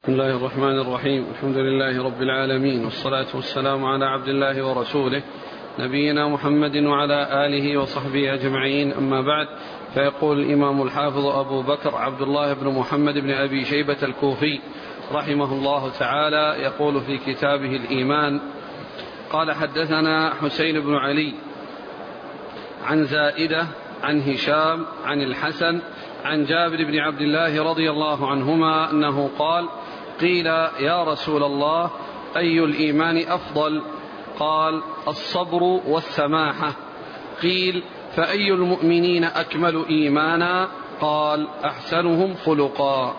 بسم الله الرحمن الرحيم. الحمد لله رب العالمين، والصلاة والسلام على عبد الله ورسوله نبينا محمد وعلى آله وصحبه أجمعين، أما بعد. فيقول الإمام الحافظ أبو بكر عبد الله بن محمد بن أبي شيبة الكوفي رحمه الله تعالى، يقول في كتابه الإيمان: قال حدثنا حسين بن علي عن زائدة عن هشام عن الحسن عن جابر بن عبد الله رضي الله عنهما أنه قال: قيل يا رسول الله أي الإيمان أفضل؟ قال: الصبر والسماحة. قيل: فأي المؤمنين أكمل إيمانا؟ قال: أحسنهم خلقا.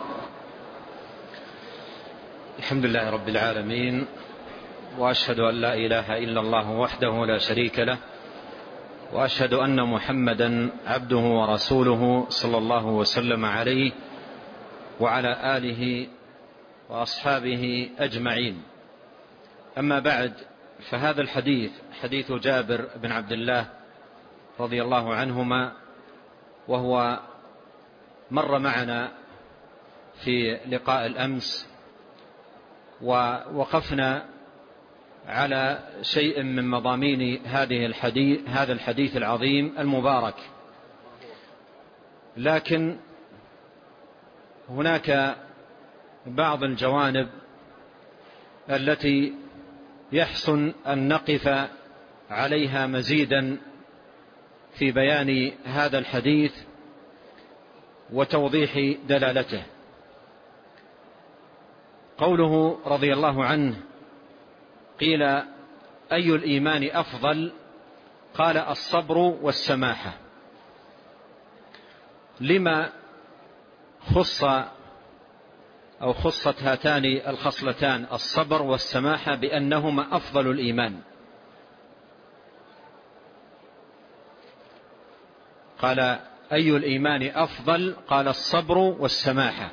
الحمد لله رب العالمين، وأشهد أن لا إله إلا الله وحده لا شريك له، وأشهد أن محمدا عبده ورسوله صلى الله وسلم عليه وعلى آله وأصحابه أجمعين. أما بعد، فهذا الحديث حديث جابر بن عبد الله رضي الله عنهما، وهو مر معنا في لقاء الأمس، ووقفنا على شيء من مضامين هذا الحديث العظيم المبارك. لكن هناك بعض الجوانب التي يحسن أن نقف عليها مزيدا في بيان هذا الحديث وتوضيح دلالته. قوله رضي الله عنه: قيل أي الإيمان أفضل؟ قال: الصبر والسماحة. لما خصت هاتان الخصلتان الصبر والسماحة بأنهما أفضل الإيمان؟ قال: أي الإيمان أفضل؟ قال: الصبر والسماحة.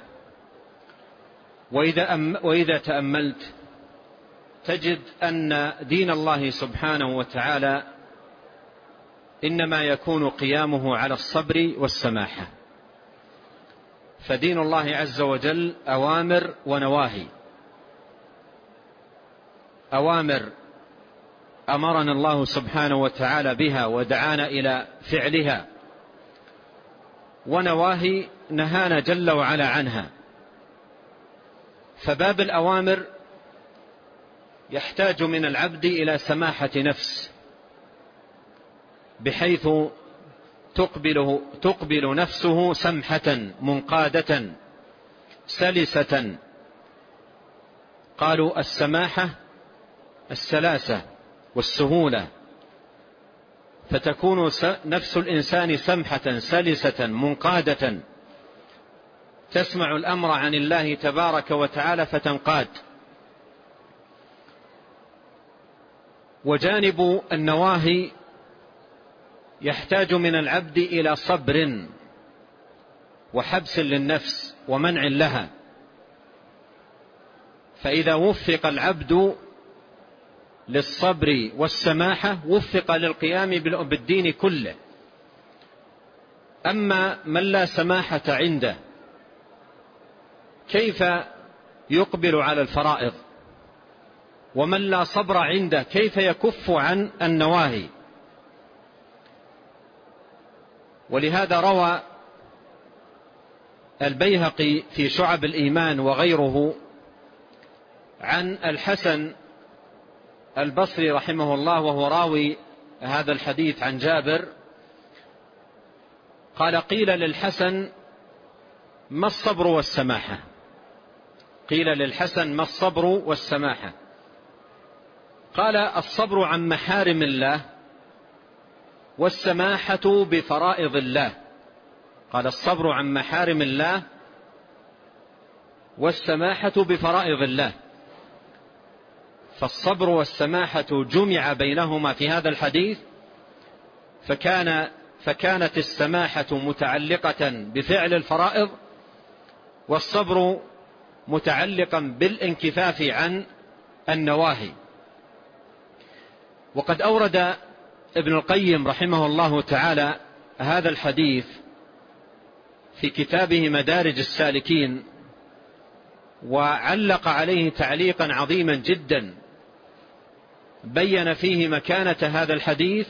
وإذا تأملت تجد أن دين الله سبحانه وتعالى إنما يكون قيامه على الصبر والسماحة. فدين الله عز وجل أوامر ونواهي. أوامر أمرنا الله سبحانه وتعالى بها ودعانا إلى فعلها، ونواهي نهانا جل وعلا عنها. فباب الأوامر يحتاج من العبد إلى سماحة نفس، بحيث تقبل نفسه سمحة منقادة سلسة. قالوا السماحة السلاسة والسهولة، فتكون نفس الإنسان سمحة سلسة منقادة، تسمع الأمر عن الله تبارك وتعالى فتنقاد. وجانب النواهي يحتاج من العبد إلى صبر وحبس للنفس ومنع لها. فإذا وفق العبد للصبر والسماحة وفق للقيام بالدين كله. أما من لا سماحة عنده كيف يقبل على الفرائض؟ ومن لا صبر عنده كيف يكف عن النواهي؟ ولهذا روى البيهقي في شعب الإيمان وغيره عن الحسن البصري رحمه الله، وهو راوي هذا الحديث عن جابر، قال: قيل للحسن: ما الصبر والسماحة؟ قيل للحسن: ما الصبر والسماحة؟ قال: الصبر عن محارم الله، والسماحة بفرائض الله. قال: الصبر عن محارم الله والسماحة بفرائض الله. فالصبر والسماحة جمع بينهما في هذا الحديث، فكانت السماحة متعلقة بفعل الفرائض، والصبر متعلقا بالانكفاف عن النواهي. وقد أورد ابن القيم رحمه الله تعالى هذا الحديث في كتابه مدارج السالكين وعلق عليه تعليقا عظيما جدا بين فيه مكانة هذا الحديث،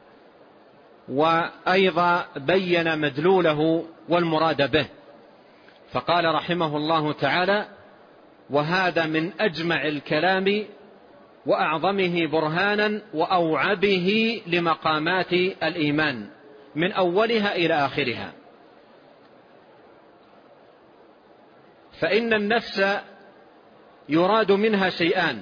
وأيضا بين مدلوله والمراد به، فقال رحمه الله تعالى: وهذا من أجمع الكلام وأعظمه برهانا وأوعبه لمقامات الإيمان من أولها إلى آخرها. فإن النفس يراد منها شيئان: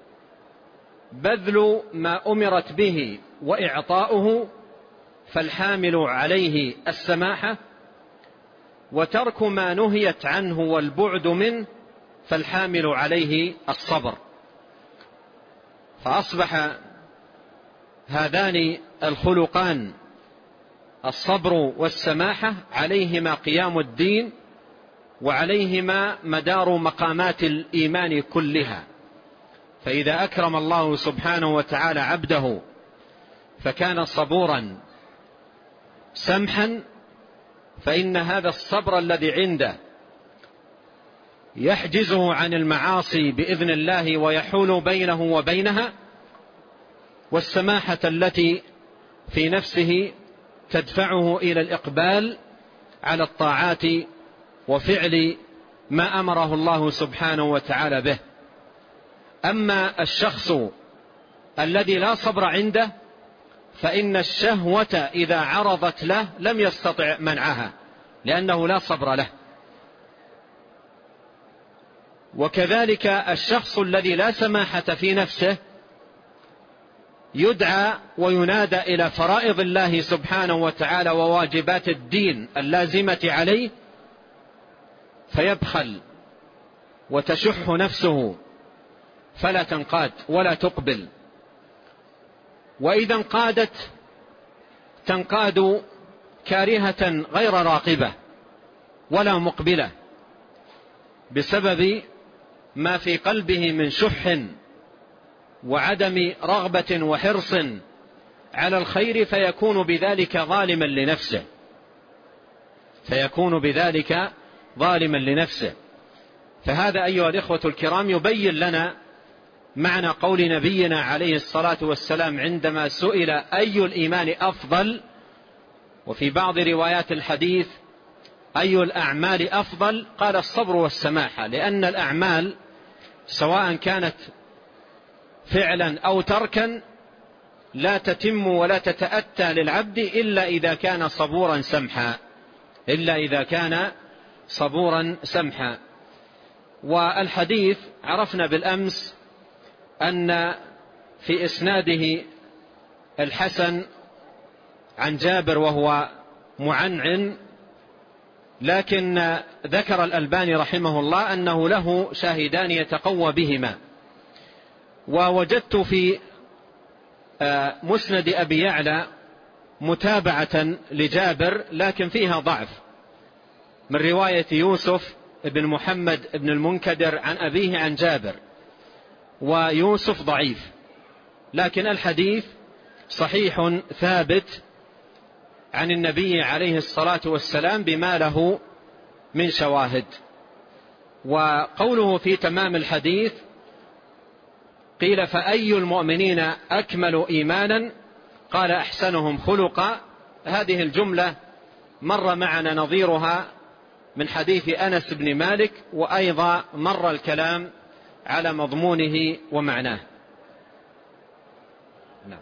بذل ما أمرت به وإعطاؤه فالحامل عليه السماحة، وترك ما نهيت عنه والبعد منه فالحامل عليه الصبر. فأصبح هذان الخلقان الصبر والسماحة عليهما قيام الدين، وعليهما مدار مقامات الإيمان كلها. فإذا أكرم الله سبحانه وتعالى عبده فكان صبورا سمحا، فإن هذا الصبر الذي عنده يحجزه عن المعاصي بإذن الله ويحول بينه وبينها، والسماحة التي في نفسه تدفعه إلى الإقبال على الطاعات وفعل ما أمره الله سبحانه وتعالى به. أما الشخص الذي لا صبر عنده فإن الشهوة إذا عرضت له لم يستطع منعها، لأنه لا صبر له. وكذلك الشخص الذي لا سماحة في نفسه يدعى وينادى إلى فرائض الله سبحانه وتعالى وواجبات الدين اللازمة عليه، فيبخل وتشح نفسه فلا تنقاد ولا تقبل، وإذا انقادت تنقاد كارهة غير راقبة ولا مقبلة، بسبب ما في قلبه من شح وعدم رغبة وحرص على الخير، فيكون بذلك ظالما لنفسه. فهذا أيها الإخوة الكرام يبين لنا معنى قول نبينا عليه الصلاة والسلام عندما سئل أي الإيمان أفضل، وفي بعض روايات الحديث أي الأعمال أفضل، قال الصبر والسماحة، لأن الأعمال سواء كانت فعلا أو تركا لا تتم ولا تتأتى للعبد إلا إذا كان صبورا سمحا. والحديث عرفنا بالأمس أن في إسناده الحسن عن جابر وهو معنعن، لكن ذكر الألباني رحمه الله أنه له شاهدان يتقوى بهما. ووجدت في مسند أبي يعلى متابعة لجابر لكن فيها ضعف، من رواية يوسف بن محمد بن المنكدر عن أبيه عن جابر، ويوسف ضعيف، لكن الحديث صحيح ثابت عن النبي عليه الصلاة والسلام بما له من شواهد. وقوله في تمام الحديث قيل: فأي المؤمنين أكمل إيمانا؟ قال: أحسنهم خلقا. هذه الجملة مر معنا نظيرها من حديث أنس بن مالك، وأيضا مر الكلام على مضمونه ومعناه. نعم.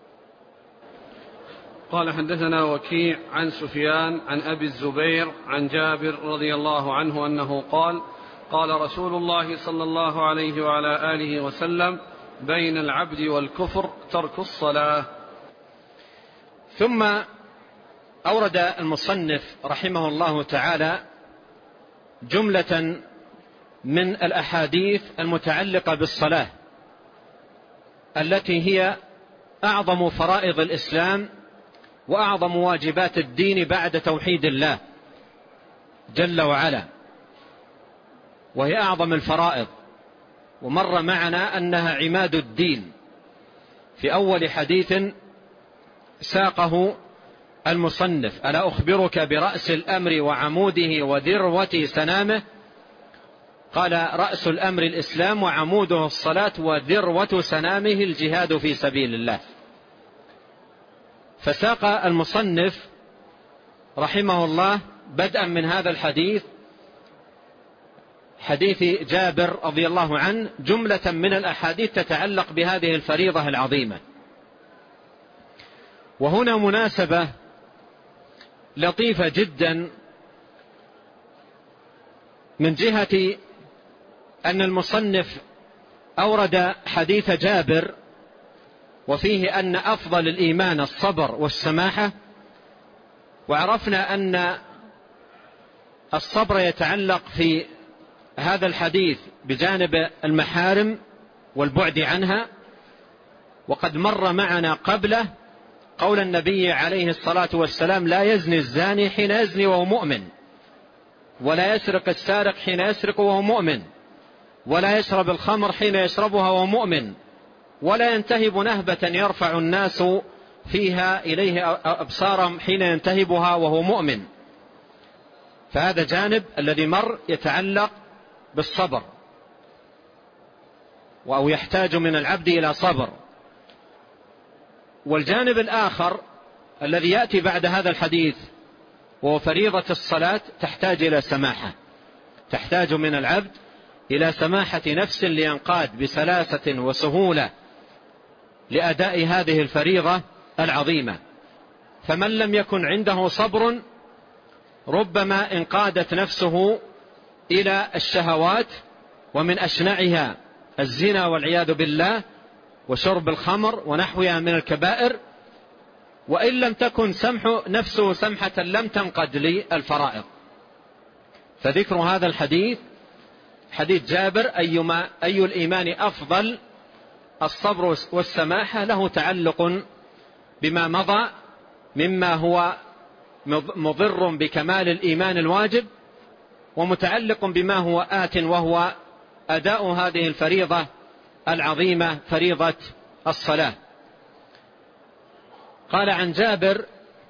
قال: حدثنا وكيع عن سفيان عن أبي الزبير عن جابر رضي الله عنه أنه قال: قال رسول الله صلى الله عليه وعلى آله وسلم: بين العبد والكفر ترك الصلاة. ثم أورد المصنف رحمه الله تعالى جملة من الأحاديث المتعلقة بالصلاة، التي هي أعظم فرائض الإسلام وأعظم واجبات الدين بعد توحيد الله جل وعلا، وهي أعظم الفرائض. ومر معنا أنها عماد الدين في أول حديث ساقه المصنف: ألا أخبرك برأس الأمر وعموده وذروة سنامه؟ قال: رأس الأمر الإسلام وعموده الصلاة وذروة سنامه الجهاد في سبيل الله. فساق المصنف رحمه الله بدءا من هذا الحديث، حديث جابر رضي الله عنه، جملة من الأحاديث تتعلق بهذه الفريضة العظيمة. وهنا مناسبة لطيفة جدا من جهة أن المصنف أورد حديث جابر وفيه أن أفضل الإيمان الصبر والسماحة، وعرفنا أن الصبر يتعلق في هذا الحديث بجانب المحارم والبعد عنها. وقد مر معنا قبله قول النبي عليه الصلاة والسلام: لا يزني الزاني حين يزني وهو مؤمن، ولا يسرق السارق حين يسرق وهو مؤمن، ولا يشرب الخمر حين يشربها وهو مؤمن، ولا ينتهب نهبة يرفع الناس فيها إليه أبصارهم حين ينتهبها وهو مؤمن. فهذا جانب الذي مر يتعلق بالصبر، أو يحتاج من العبد إلى صبر. والجانب الآخر الذي يأتي بعد هذا الحديث وهو فريضة الصلاة تحتاج إلى سماحة، تحتاج من العبد إلى سماحة نفس لينقاد بسلاسة وسهولة لأداء هذه الفريضة العظيمة. فمن لم يكن عنده صبر ربما انقادت نفسه إلى الشهوات، ومن أشنعها الزنا والعياذ بالله، وشرب الخمر ونحوها من الكبائر. وإن لم تكن نفسه سمحة لم تنقد للفرائض. فذكر هذا الحديث، حديث جابر: أي الإيمان أفضل، الصبر والسماحة، له تعلق بما مضى مما هو مضر بكمال الإيمان الواجب، ومتعلق بما هو آت، وهو أداء هذه الفريضة العظيمة، فريضة الصلاة. قال عن جابر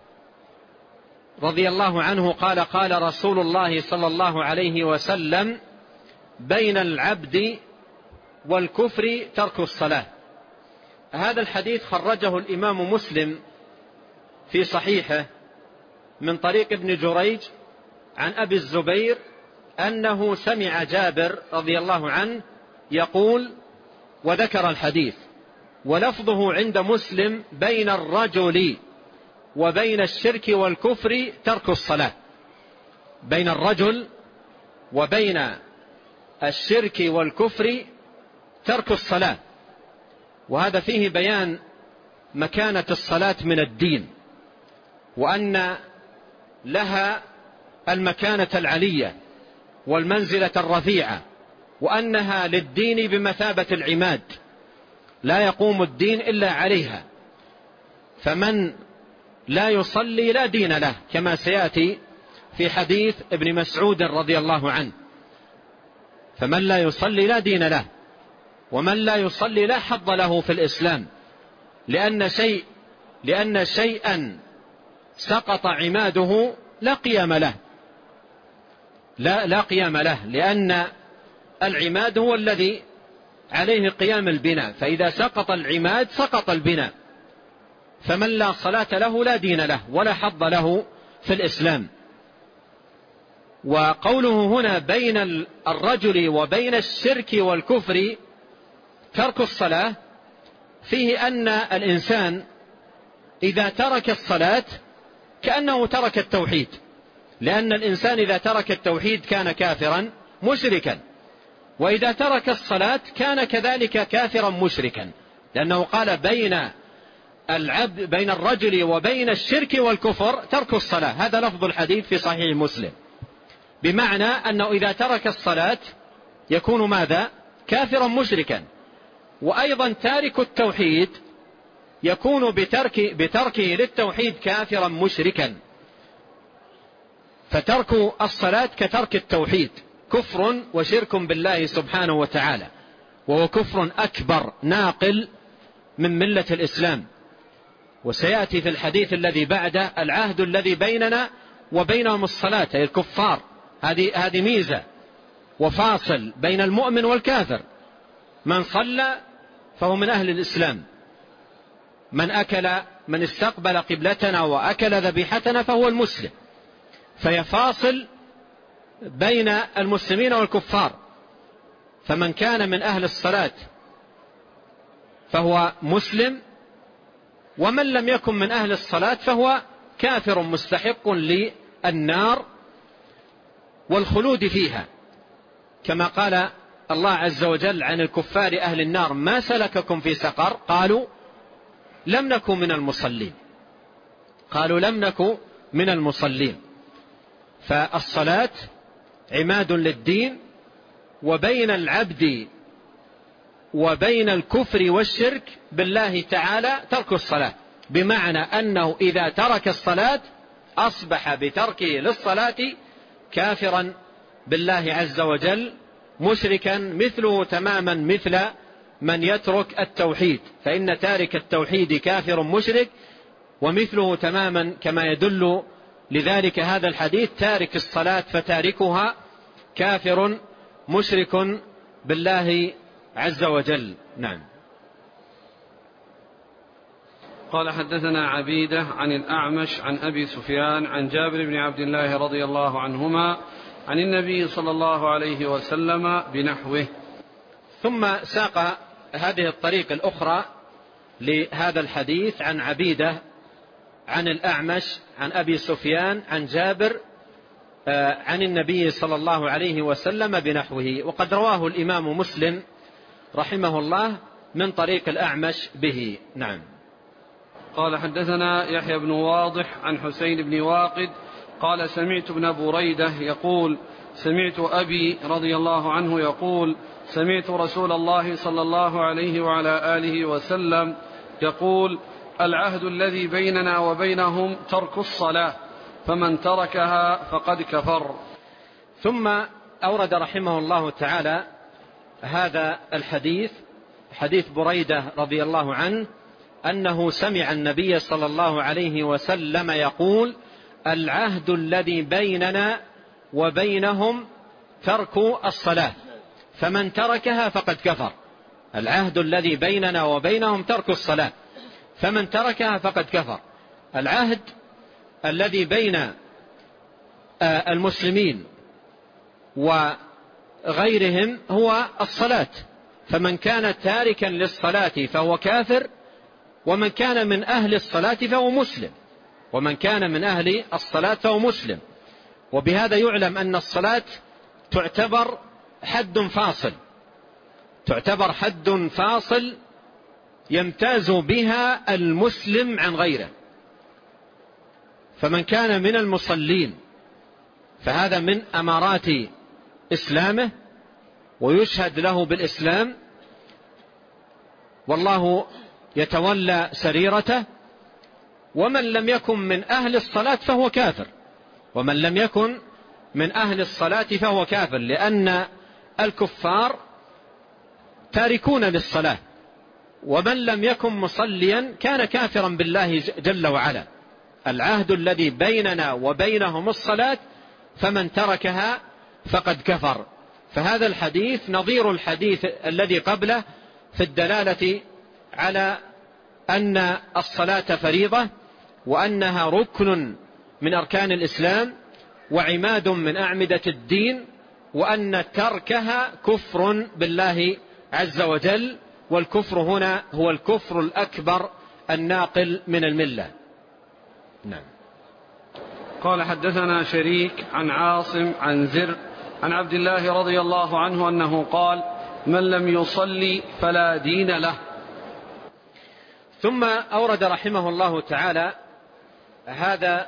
رضي الله عنه قال: قال رسول الله صلى الله عليه وسلم: بين العبد والكفر ترك الصلاة. هذا الحديث خرجه الإمام مسلم في صحيحه من طريق ابن جريج عن أبي الزبير أنه سمع جابر رضي الله عنه يقول، وذكر الحديث، ولفظه عند مسلم: بين الرجل وبين الشرك والكفر ترك الصلاة. بين الرجل وبين الشرك والكفر ترك الصلاة. وهذا فيه بيان مكانة الصلاة من الدين، وأن لها المكانة العلية والمنزلة الرفيعة، وأنها للدين بمثابة العماد، لا يقوم الدين إلا عليها. فمن لا يصلي لا دين له، كما سيأتي في حديث ابن مسعود رضي الله عنه. فمن لا يصلي لا دين له، ومن لا يصلي لا حظ له في الإسلام، لأن شيئا سقط عماده لا قيام له، لا قيام له، لأن العماد هو الذي عليه قيام البناء، فإذا سقط العماد سقط البناء. فمن لا صلاة له لا دين له ولا حظ له في الإسلام. وقوله هنا بين الرجل وبين الشرك والكفر ترك الصلاة، فيه أن الإنسان إذا ترك الصلاة كأنه ترك التوحيد، لأن الإنسان إذا ترك التوحيد كان كافرا مشركا، وإذا ترك الصلاة كان كذلك كافرا مشركا، لأنه قال بين الرجل وبين الشرك والكفر ترك الصلاة. هذا لفظ الحديث في صحيح مسلم، بمعنى أنه إذا ترك الصلاة يكون ماذا؟ كافرا مشركا. وأيضا تارك التوحيد يكون بتركه للتوحيد كافرا مشركا. فترك الصلاة كترك التوحيد، كفر وشرك بالله سبحانه وتعالى، وهو كفر أكبر ناقل من ملة الإسلام. وسيأتي في الحديث الذي بعده: العهد الذي بيننا وبينهم الصلاة، أي الكفار. هذه ميزة، وفاصل بين المؤمن والكافر. من صلى فهو من أهل الإسلام، من استقبل قبلتنا وأكل ذبيحتنا فهو المسلم، فيفاصل بين المسلمين والكفار. فمن كان من أهل الصلاة فهو مسلم، ومن لم يكن من أهل الصلاة فهو كافر مستحق للنار والخلود فيها، كما قال الله عز وجل عن الكفار أهل النار: ما سلككم في سقر؟ قالوا لم نكن من المصلين. قالوا لم نكن من المصلين. فالصلاة عماد للدين، وبين العبد وبين الكفر والشرك بالله تعالى ترك الصلاة، بمعنى أنه إذا ترك الصلاة أصبح بتركه للصلاة كافرا بالله عز وجل، مشركا مثله تماما مثل من يترك التوحيد، فإن تارك التوحيد كافر مشرك، ومثله تماما كما يدل لذلك هذا الحديث: تارك الصلاة فتاركها كافر مشرك بالله عز وجل. نعم. قال: حدثنا عبيدة عن الأعمش عن أبي سفيان عن جابر بن عبد الله رضي الله عنهما عن النبي صلى الله عليه وسلم بنحوه. ثم ساق هذه الطريق الأخرى لهذا الحديث عن عبيدة عن الأعمش عن أبي سفيان عن جابر عن النبي صلى الله عليه وسلم بنحوه، وقد رواه الإمام مسلم رحمه الله من طريق الأعمش به. نعم. قال: حدثنا يحيى بن واضح عن حسين بن واقد قال: سمعت ابن بريدة يقول: سمعت أبي رضي الله عنه يقول: سمعت رسول الله صلى الله عليه وعلى آله وسلم يقول: العهد الذي بيننا وبينهم ترك الصلاة، فمن تركها فقد كفر. ثم أورد رحمه الله تعالى هذا الحديث، حديث بريدة رضي الله عنه أنه سمع النبي صلى الله عليه وسلم يقول: العهد الذي بيننا وبينهم ترك الصلاة، فمن تركها فقد كفر. العهد الذي بيننا وبينهم ترك الصلاة، فمن تركها فقد كفر. العهد الذي بين المسلمين وغيرهم هو الصلاة، فمن كان تاركا للصلاة فهو كافر، ومن كان من أهل الصلاة فهو مسلم، ومن كان من أهل الصلاة فهو مسلم. وبهذا يعلم أن الصلاة تعتبر حد فاصل، تعتبر حد فاصل يمتاز بها المسلم عن غيره. فمن كان من المصلين فهذا من أمارات إسلامه ويشهد له بالإسلام، والله يتولى سريرته. ومن لم يكن من أهل الصلاة فهو كافر، ومن لم يكن من أهل الصلاة فهو كافر، لأن الكفار تاركون للصلاة، ومن لم يكن مصليا كان كافرا بالله جل وعلا. العهد الذي بيننا وبينهم الصلاة، فمن تركها فقد كفر. فهذا الحديث نظير الحديث الذي قبله في الدلالة على أن الصلاة فريضة، وأنها ركن من أركان الإسلام وعماد من أعمدة الدين، وأن تركها كفر بالله عز وجل، والكفر هنا هو الكفر الأكبر الناقل من الملة. نعم. قال: حدثنا شريك عن عاصم عن زر عن عبد الله رضي الله عنه أنه قال: من لم يصلي فلا دين له. ثم أورد رحمه الله تعالى هذا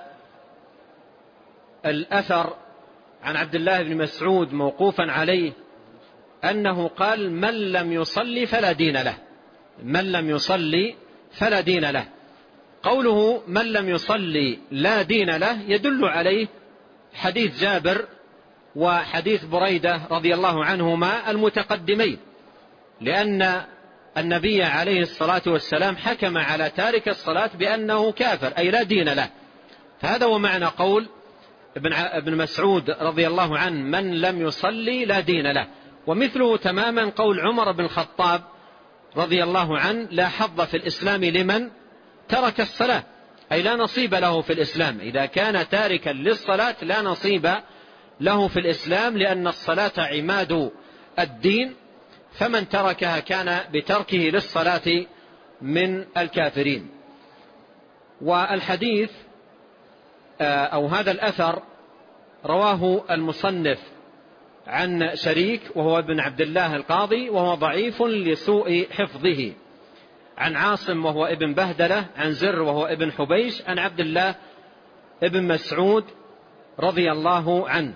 الأثر عن عبد الله بن مسعود موقوفا عليه أنه قال: من لم يصلي فلا دين له. من لم يصلي فلا دين له. قوله من لم يصلي لا دين له يدل عليه حديث جابر وحديث بريدة رضي الله عنهما المتقدمين، لأن النبي عليه الصلاة والسلام حكم على تارك الصلاة بأنه كافر، أي لا دين له. فهذا هو معنى قول ابن مسعود رضي الله عنه: من لم يصلي لا دين له. ومثله تماما قول عمر بن الخطاب رضي الله عنه: لا حظ في الإسلام لمن ترك الصلاة، أي لا نصيب له في الإسلام. إذا كان تاركا للصلاة لا نصيب له في الإسلام، لأن الصلاة عماد الدين، فمن تركها كان بتركه للصلاة من الكافرين. والحديث أو هذا الأثر رواه المصنف عن شريك وهو ابن عبد الله القاضي، وهو ضعيف لسوء حفظه، عن عاصم وهو ابن بهدلة، عن زر وهو ابن حبيش، عن عبد الله ابن مسعود رضي الله عنه.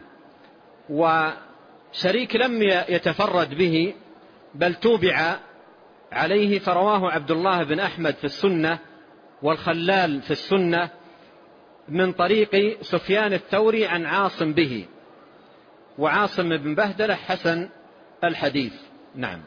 وشريك لم يتفرد به بل توبع عليه، فرواه عبد الله بن أحمد في السنة والخلال في السنة من طريق سفيان الثوري عن عاصم به، وعاصم بن بهدلة حسن الحديث. نعم.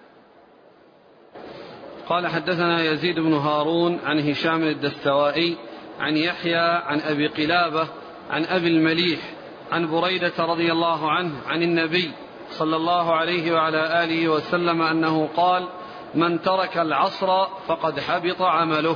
قال: حدثنا يزيد بن هارون عن هشام الدستوائي عن يحيى عن أبي قلابة عن أبي المليح عن بريدة رضي الله عنه عن النبي صلى الله عليه وعلى آله وسلم أنه قال: من ترك العصر فقد حبط عمله.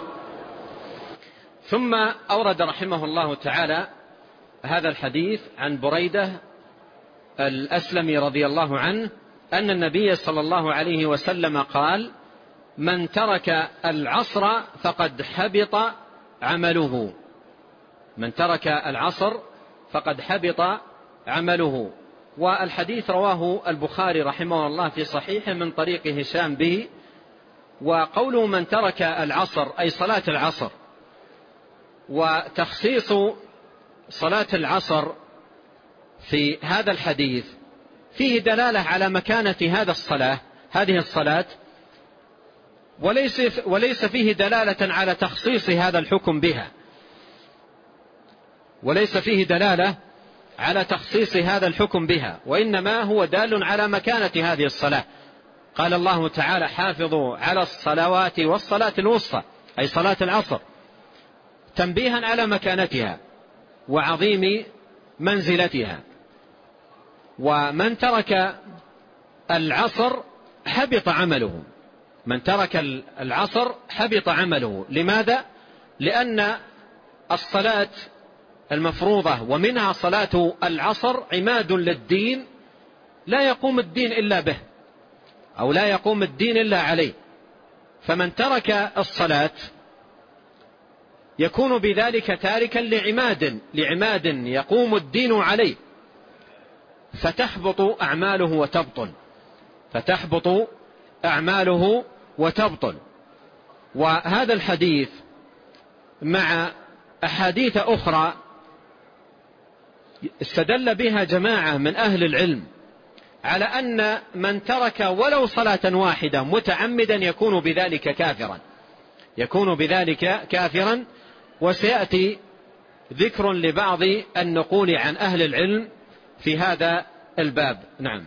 ثم أورد رحمه الله تعالى هذا الحديث عن بريدة الأسلمي رضي الله عنه أن النبي صلى الله عليه وسلم قال: من ترك العصر فقد حبط عمله. من ترك العصر فقد حبط عمله. والحديث رواه البخاري رحمه الله في صحيحه من طريق هشام به. وقوله من ترك العصر أي صلاة العصر، وتخصيص صلاة العصر في هذا الحديث فيه دلالة على مكانة هذه الصلاة، وليس فيه دلالة على تخصيص هذا الحكم بها، وليس فيه دلالة على تخصيص هذا الحكم بها، وإنما هو دال على مكانة هذه الصلاة. قال الله تعالى: حافظوا على الصلوات والصلاة الوسطى، أي صلاة العصر، تنبيها على مكانتها وعظيم منزلتها. ومن ترك العصر حبط عمله. من ترك العصر حبط عمله. لماذا؟ لأن الصلاة المفروضة ومنها صلاة العصر عماد للدين، لا يقوم الدين إلا به، أو لا يقوم الدين إلا عليه. فمن ترك الصلاة يكون بذلك تاركا لعماد يقوم الدين عليه، فتحبط أعماله وتبطل. وهذا الحديث مع أحاديث أخرى استدل بها جماعة من أهل العلم على أن من ترك ولو صلاة واحدة متعمدا يكون بذلك كافرا. وسيأتي ذكر لبعض النقول عن أهل العلم في هذا الباب. نعم.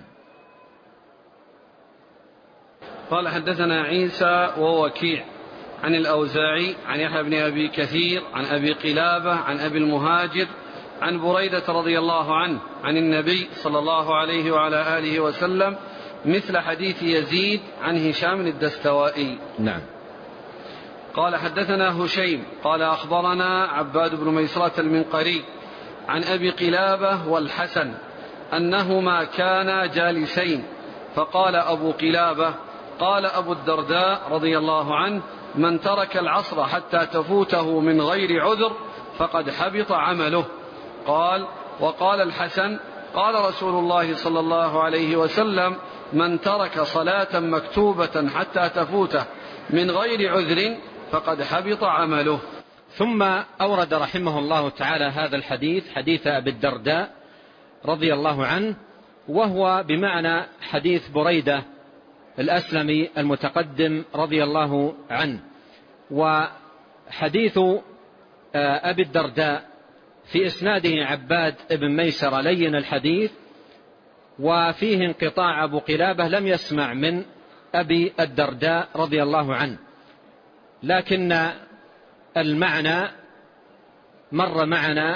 قال: حدثنا عيسى ووكيع عن الأوزاعي عن يحيى بن أبي كثير عن أبي قلابة عن أبي المهاجر عن بريدة رضي الله عنه عن النبي صلى الله عليه وعلى آله وسلم مثل حديث يزيد عن هشام الدستوائي. نعم. قال: حدثنا هشيم قال: أخبرنا عباد بن ميسرة المنقري عن أبي قلابة والحسن أنهما كانا جالسين، فقال أبو قلابة: قال أبو الدرداء رضي الله عنه: من ترك العصر حتى تفوته من غير عذر فقد حبط عمله. قال: وقال الحسن: قال رسول الله صلى الله عليه وسلم: من ترك صلاة مكتوبة حتى تفوته من غير عذر فقد حبط عمله. ثم أورد رحمه الله تعالى هذا الحديث، حديث أبي الدرداء رضي الله عنه، وهو بمعنى حديث بريدة الأسلمي المتقدم رضي الله عنه. وحديث أبي الدرداء في إسناده عباد بن ميسر لين الحديث، وفيه انقطاع. أبو قلابة لم يسمع من أبي الدرداء رضي الله عنه، لكن المعنى مر معنا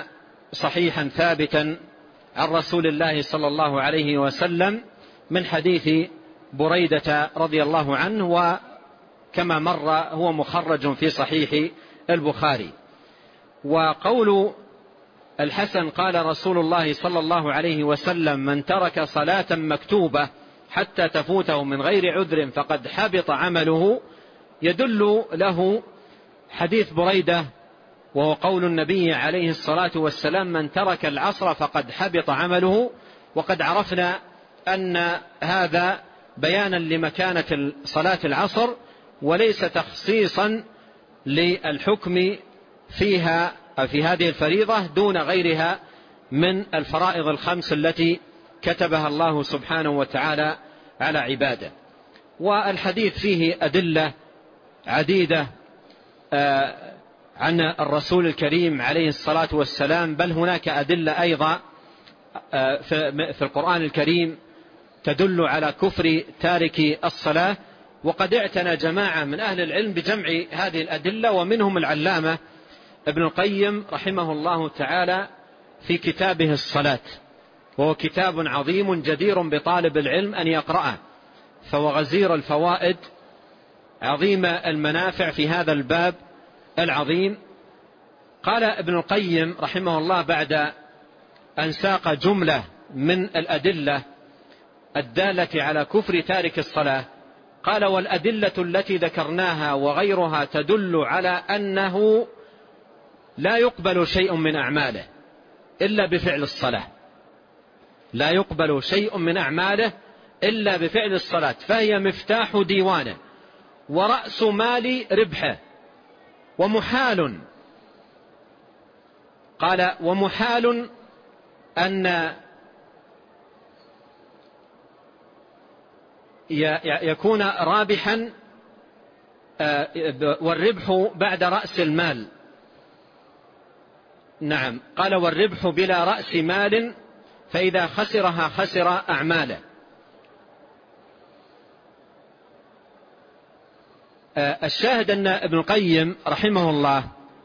صحيحا ثابتا عن رسول الله صلى الله عليه وسلم من حديث بريدة رضي الله عنه، وكما مر هو مخرج في صحيح البخاري. وقول الحسن قال رسول الله صلى الله عليه وسلم: من ترك صلاة مكتوبة حتى تفوته من غير عذر فقد حبط عمله، يدل له حديث بريدة وهو قول النبي عليه الصلاة والسلام: من ترك العصر فقد حبط عمله. وقد عرفنا أن هذا بيانا لمكانة صلاة العصر وليس تخصيصا للحكم فيها في هذه الفريضة دون غيرها من الفرائض الخمس التي كتبها الله سبحانه وتعالى على عباده. والحديث فيه أدلة عديدة عن الرسول الكريم عليه الصلاة والسلام، بل هناك أدلة أيضا في القرآن الكريم تدل على كفر تارك الصلاة. وقد اعتنى جماعة من أهل العلم بجمع هذه الأدلة، ومنهم العلامة ابن القيم رحمه الله تعالى في كتابه الصلاة، وهو كتاب عظيم جدير بطالب العلم أن يقرأه، فهو غزير الفوائد عظيم المنافع في هذا الباب العظيم. قال ابن القيم رحمه الله بعد أن ساق جملة من الأدلة الدالة على كفر تارك الصلاة، قال: والأدلة التي ذكرناها وغيرها تدل على أنه لا يقبل شيء من أعماله إلا بفعل الصلاة، لا يقبل شيء من أعماله إلا بفعل الصلاة، فهي مفتاح ديوانه ورأس مال ربحه، ومحال، قال: ومحال أن يكون رابحا والربح بعد رأس المال. نعم، قال: والربح بلا رأس مال فإذا خسرها خسر أعماله. الشاهد أن ابن القيم رحمه الله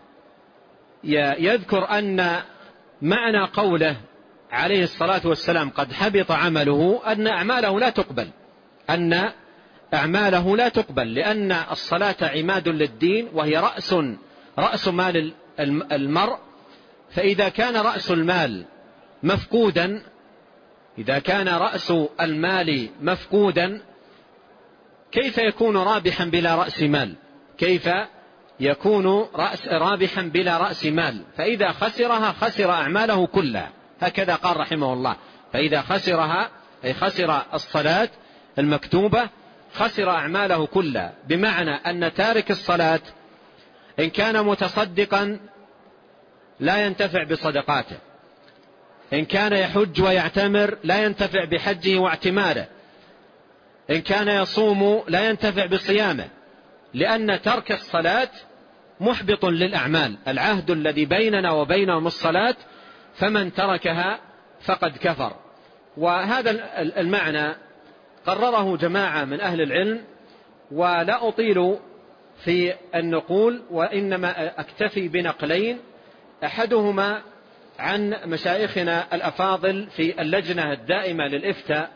يذكر أن معنى قوله عليه الصلاة والسلام قد حبط عمله أن أعماله لا تقبل، أن أعماله لا تقبل، لأن الصلاة عماد للدين وهي رأس مال المرء. فإذا كان رأس المال مفقودا، إذا كان رأس المال مفقودا كيف يكون رابحا بلا رأس مال؟ كيف يكون رابحا بلا رأس مال؟ فإذا خسرها خسر أعماله كلها، هكذا قال رحمه الله. فإذا خسرها أي خسر الصلاة المكتوبة خسر أعماله كلها، بمعنى أن تارك الصلاة إن كان متصدقا لا ينتفع بصدقاته، إن كان يحج ويعتمر لا ينتفع بحجه واعتماره، إن كان يصوم لا ينتفع بصيامه، لأن ترك الصلاة محبط للأعمال. العهد الذي بيننا وبينهم الصلاة، فمن تركها فقد كفر. وهذا المعنى قرره جماعة من أهل العلم، ولا أطيل في النقول، وإنما أكتفي بنقلين، أحدهما عن مشايخنا الأفاضل في اللجنة الدائمة للإفتاء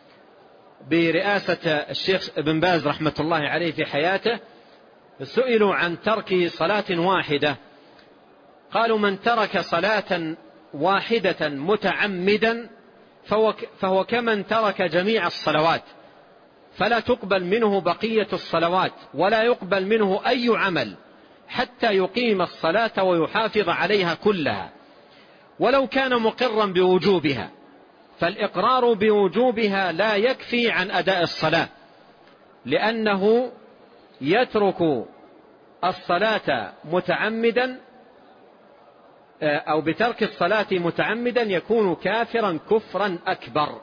برئاسة الشيخ ابن باز رحمة الله عليه في حياته، سئلوا عن ترك صلاة واحدة، قالوا: من ترك صلاة واحدة متعمدا فهو كمن ترك جميع الصلوات، فلا تقبل منه بقية الصلوات، ولا يقبل منه أي عمل حتى يقيم الصلاة ويحافظ عليها كلها، ولو كان مقرا بوجوبها، فالإقرار بوجوبها لا يكفي عن أداء الصلاة، لأنه يترك الصلاة متعمدا أو بترك الصلاة متعمدا يكون كافرا كفرا أكبر.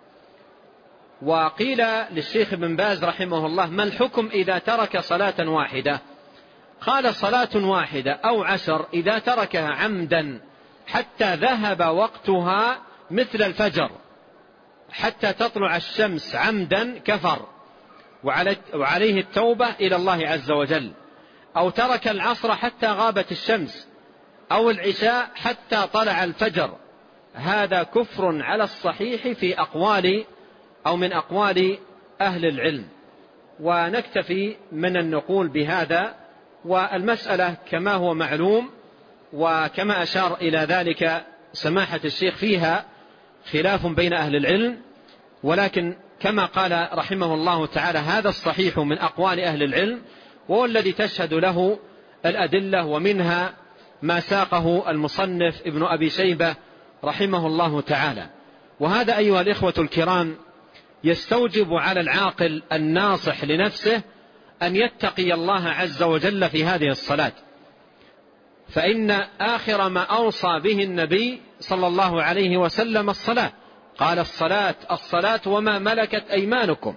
وقيل للشيخ ابن باز رحمه الله: ما الحكم إذا ترك صلاة واحدة؟ قال: صلاة واحدة أو 10 إذا تركها عمدا حتى ذهب وقتها مثل الفجر حتى تطلع الشمس عمدا كفر، وعليه التوبة إلى الله عز وجل. أو ترك العصر حتى غابت الشمس، أو العشاء حتى طلع الفجر، هذا كفر على الصحيح في أقوال أو من أقوال أهل العلم. ونكتفي من النقول بهذا، والمسألة كما هو معلوم وكما أشار إلى ذلك سماحة الشيخ فيها خلاف بين أهل العلم، ولكن كما قال رحمه الله تعالى هذا الصحيح من أقوال أهل العلم، وهو الذي تشهد له الأدلة، ومنها ما ساقه المصنف ابن أبي شيبة رحمه الله تعالى. وهذا أيها الإخوة الكرام يستوجب على العاقل الناصح لنفسه أن يتقي الله عز وجل في هذه الصلاة، فإن آخر ما أوصى به النبي صلى الله عليه وسلم الصلاة، قال الصلاة وما ملكت أيمانكم،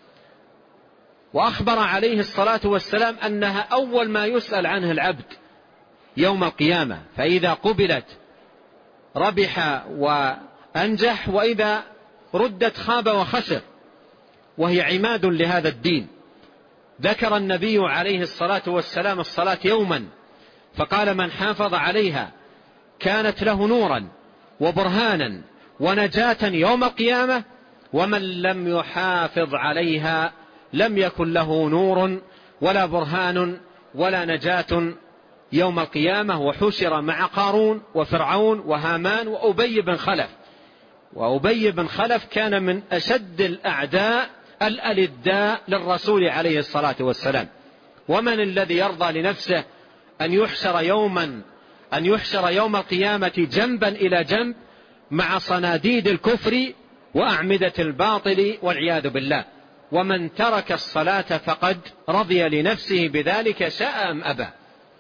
وأخبر عليه الصلاة والسلام أنها أول ما يسأل عنه العبد يوم القيامة، فإذا قبلت ربح وأنجح، وإذا ردت خاب وخسر، وهي عماد لهذا الدين. ذكر النبي عليه الصلاة والسلام الصلاة يوما فقال من حافظ عليها كانت له نورا وبرهانا ونجاة يوم القيامة، ومن لم يحافظ عليها لم يكن له نور ولا برهان ولا نجاة يوم القيامة. وحشر مع قارون وفرعون وهامان وأبي بن خلف، وأبي بن خلف كان من أشد الأعداء الألداء للرسول عليه الصلاة والسلام. ومن الذي يرضى لنفسه أن يحشر يوم القيامة جنبا إلى جنب مع صناديد الكفر وأعمدة الباطل والعياذ بالله؟ ومن ترك الصلاة فقد رضي لنفسه بذلك شاء أم أبى.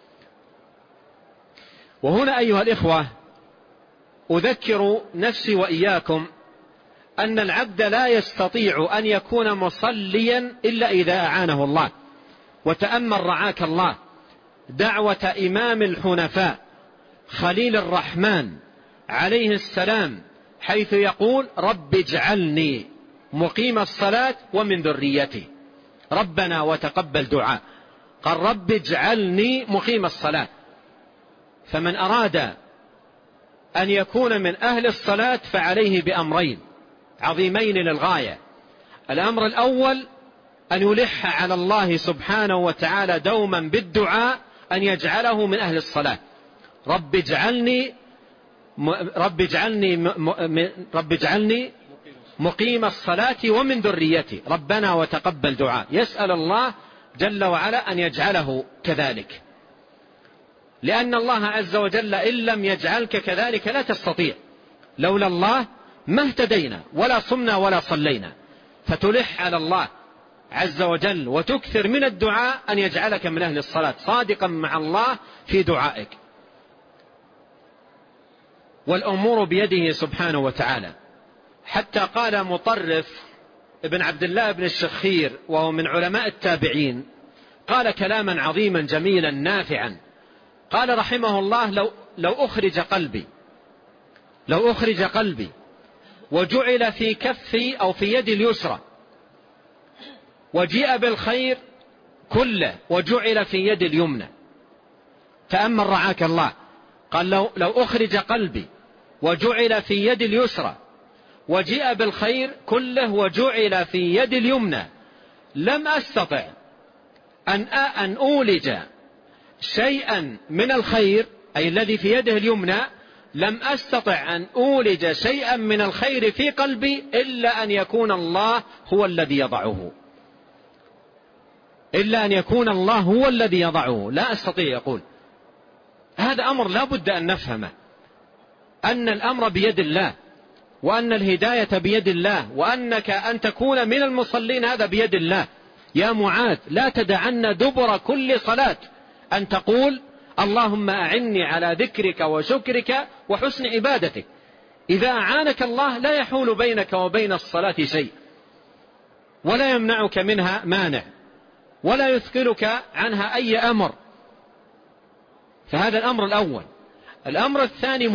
وهنا أيها الإخوة أذكر نفسي وإياكم أن العبد لا يستطيع أن يكون مصليا إلا إذا أعانه الله. وتأمل رعاك الله دعوة إمام الحنفاء خليل الرحمن عليه السلام، حيث يقول رب اجعلني مقيم الصلاة ومن ذريتي، ربنا وتقبل دعاء، قال رب اجعلني مقيم الصلاة. فمن أراد أن يكون من أهل الصلاة فعليه بأمرين عظيمين للغاية. الأمر الأول أن يلح على الله سبحانه وتعالى دوما بالدعاء أن يجعله من أهل الصلاة. رب اجعلني مقيم الصلاة ومن ذريتي، ربنا وتقبل دعاء، يسأل الله جل وعلا أن يجعله كذلك، لأن الله عز وجل إن لم يجعلك كذلك لا تستطيع، لولا الله ما اهتدينا ولا صمنا ولا صلينا. فتلح على الله عز وجل وتكثر من الدعاء أن يجعلك من أهل الصلاة، صادقا مع الله في دعائك، والأمور بيده سبحانه وتعالى. حتى قال مطرف ابن عبد الله بن الشخير وهو من علماء التابعين، قال كلاما عظيما جميلا نافعا، قال رحمه الله لو أخرج قلبي وجعل في كفي أو في يدي اليسرى، وجيء بالخير كله وجعل في يدي اليمنى. تأمل رعاك الله، قال لو أخرج قلبي وجعل في يدي اليسرى وجيء بالخير كله وجعل في يدي اليمنى، لم أستطع أن أولج شيئا من الخير، أي الذي في يده اليمنى، لم أستطع أن أولج شيئا من الخير في قلبي إلا أن يكون الله هو الذي يضعه، لا أستطيع. يقول هذا أمر لا بد أن نفهمه، أن الأمر بيد الله، وأن الهداية بيد الله، وأنك أن تكون من المصلين هذا بيد الله. يا معاذ لا تدعن دبر كل صلاة أن تقول اللهم أعني على ذكرك وشكرك وحسن عبادتك. إذا أعانك الله لا يحول بينك وبين الصلاة شيء، ولا يمنعك منها مانع، ولا يثقلك عنها أي أمر. فهذا الأمر الأول. الأمر الثاني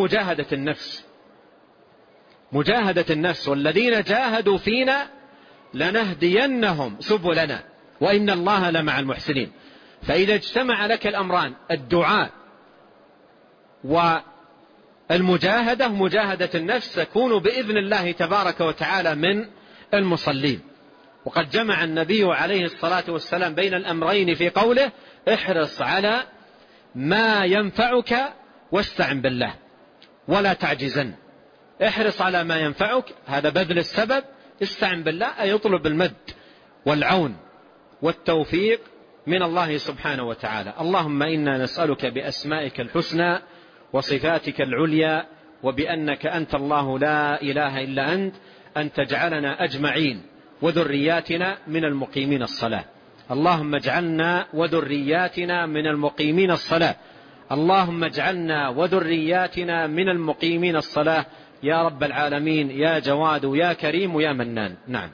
مجاهدة النفس، والذين جاهدوا فينا لنهدينهم سبلنا وإن الله لمع المحسنين. فإذا اجتمع لك الأمران، الدعاء والمجاهدة مجاهدة النفس تكون بإذن الله تبارك وتعالى من المصلين. وقد جمع النبي عليه الصلاة والسلام بين الأمرين في قوله احرص على ما ينفعك واستعن بالله ولا تعجزن. احرص على ما ينفعك، هذا بذل السبب، استعن بالله أي يطلب المد والعون والتوفيق من الله سبحانه وتعالى. اللهم إنا نسألك بأسمائك الحسنى وصفاتك العليا وبأنك أنت الله لا إله إلا أنت أن تجعلنا أجمعين وذرياتنا من المقيمين الصلاة. اللهم اجعلنا وذرياتنا من المقيمين الصلاة. اللهم اجعلنا وذرياتنا من المقيمين الصلاة يا رب العالمين يا جواد يا كريم يا منان. نعم.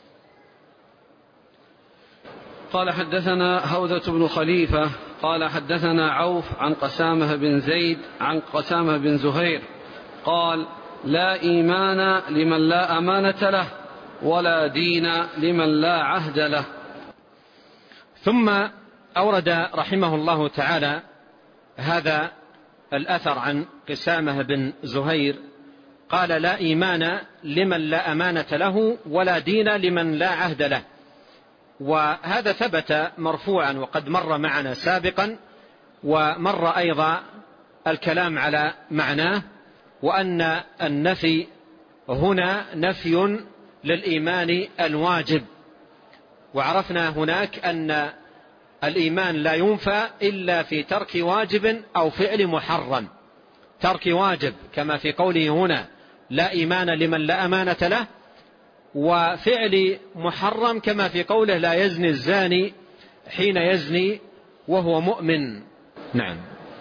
قال حدثنا هوذة بن خليفة قال حدثنا عوف عن قسامة بن زيد عن قسامة بن زهير قال لا إيمان لمن لا أمانة له ولا دين لمن لا عهد له. ثم أورد رحمه الله تعالى هذا الأثر عن قسامة بن زهير قال لا إيمان لمن لا أمانة له ولا دين لمن لا عهد له. وهذا ثبت مرفوعا وقد مر معنا سابقا، ومر أيضا الكلام على معناه، وأن النفي هنا نفي للإيمان الواجب. وعرفنا هناك أن الإيمان لا ينفى إلا في ترك واجب أو فعل محرم. ترك واجب كما في قوله هنا لا إيمان لمن لا أمانة له، وفعل محرم كما في قوله لا يزني الزاني حين يزني وهو مؤمن. نعم.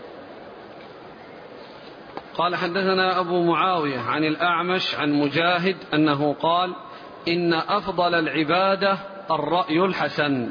قال حدثنا أبو معاوية عن الأعمش عن مجاهد أنه قال إن أفضل العبادة الرأي الحسن.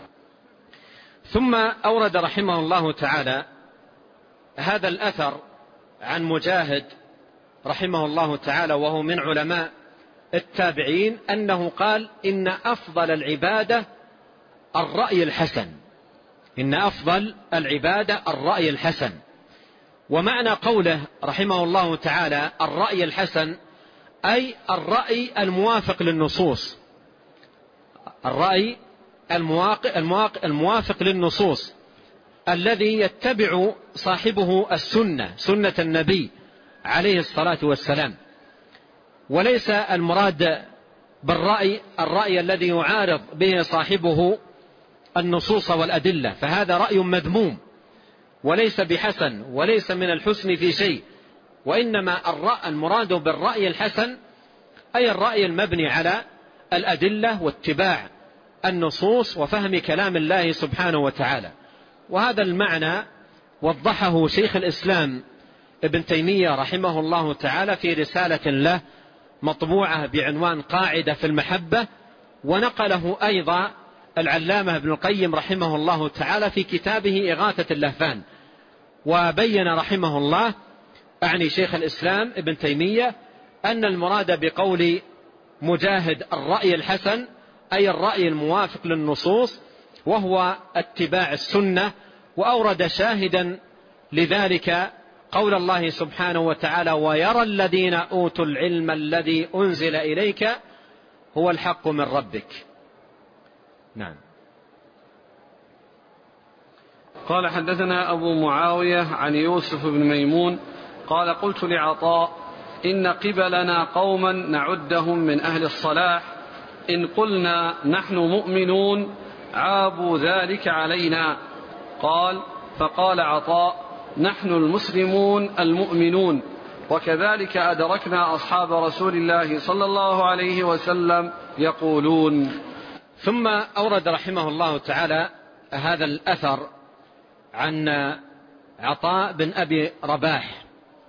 ثم أورد رحمه الله تعالى هذا الأثر عن مجاهد رحمه الله تعالى وهو من علماء التابعين أنه قال إن أفضل العبادة الرأي الحسن. إن أفضل العبادة الرأي الحسن. ومعنى قوله رحمه الله تعالى الرأي الحسن أي الرأي الموافق للنصوص. الرأي الموافق للنصوص الذي يتبع صاحبه السنة، سنة النبي عليه الصلاة والسلام. وليس المراد بالرأي الرأي الذي يعارض به صاحبه النصوص والأدلة، فهذا رأي مذموم وليس بحسن وليس من الحسن في شيء. وإنما المراد بالرأي الحسن أي الرأي المبني على الأدلة واتباع النصوص وفهم كلام الله سبحانه وتعالى. وهذا المعنى وضحه شيخ الإسلام ابن تيمية رحمه الله تعالى في رسالة له مطبوعة بعنوان قاعدة في المحبة، ونقله أيضا العلامة ابن القيم رحمه الله تعالى في كتابه إغاثة اللهفان. وبين رحمه الله أعني شيخ الإسلام ابن تيمية أن المراد بقول مجاهد الرأي الحسن أي الرأي الموافق للنصوص وهو اتباع السنة. وأورد شاهدا لذلك قول الله سبحانه وتعالى ويرى الذين أوتوا العلم الذي أنزل إليك هو الحق من ربك. نعم. قال حدثنا أبو معاوية عن يوسف بن ميمون قال قلت لعطاء إن قبلنا قوما نعدهم من أهل الصلاح إن قلنا نحن مؤمنون عابوا ذلك علينا. قال فقال عطاء نحن المسلمون المؤمنون وكذلك أدركنا أصحاب رسول الله صلى الله عليه وسلم يقولون. ثم أورد رحمه الله تعالى هذا الأثر عن عطاء بن أبي رباح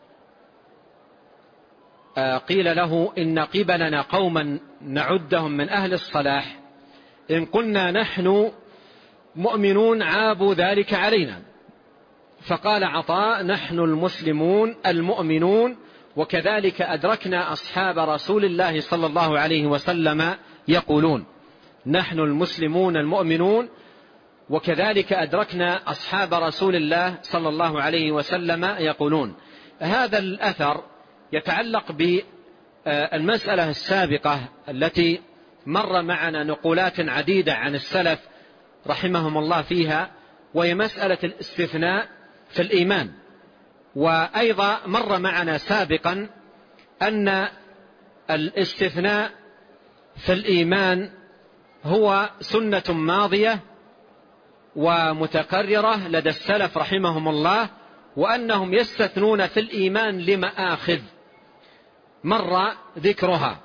قيل له إن قبلنا قوما نعدهم من أهل الصلاح إن قلنا نحن مؤمنون عابوا ذلك علينا. فقال عطاء نحن المسلمون المؤمنون وكذلك أدركنا أصحاب رسول الله صلى الله عليه وسلم يقولون. نحن المسلمون المؤمنون وكذلك أدركنا أصحاب رسول الله صلى الله عليه وسلم يقولون. هذا الأثر يتعلق بالمسألة السابقة التي مر معنا نقولات عديدة عن السلف رحمهم الله فيها، وهي مسألة الاستثناء في الإيمان. وأيضا مر معنا سابقا أن الاستثناء في الإيمان هو سنة ماضية ومتكررة لدى السلف رحمهم الله، وأنهم يستثنون في الإيمان لمآخذ مر ذكرها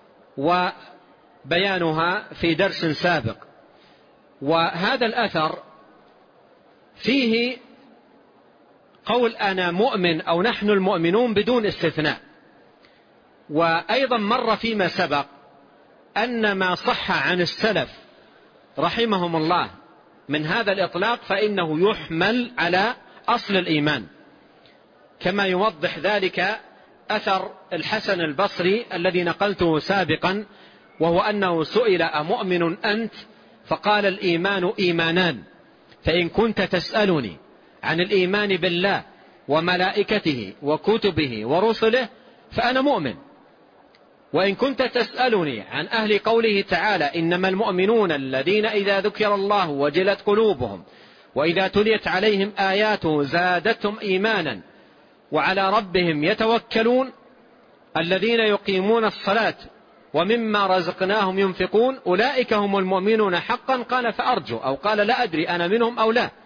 وبيانها في درس سابق. وهذا الأثر فيه قول أنا مؤمن أو نحن المؤمنون بدون استثناء. وأيضا مر فيما سبق أن ما صح عن السلف رحمهم الله من هذا الإطلاق فإنه يحمل على أصل الإيمان، كما يوضح ذلك أثر الحسن البصري الذي نقلته سابقا، وهو أنه سئل أمؤمن أنت؟ فقال الإيمان إيمانان، فإن كنت تسألني عن الإيمان بالله وملائكته وكتبه ورسله فأنا مؤمن، وإن كنت تسألني عن أهل قوله تعالى إنما المؤمنون الذين إذا ذكر الله وجلت قلوبهم وإذا تليت عليهم آياته زادتهم إيمانا وعلى ربهم يتوكلون الذين يقيمون الصلاة ومما رزقناهم ينفقون أولئك هم المؤمنون حقا. قال فأرجو، أو قال لا أدري أنا منهم أو لا.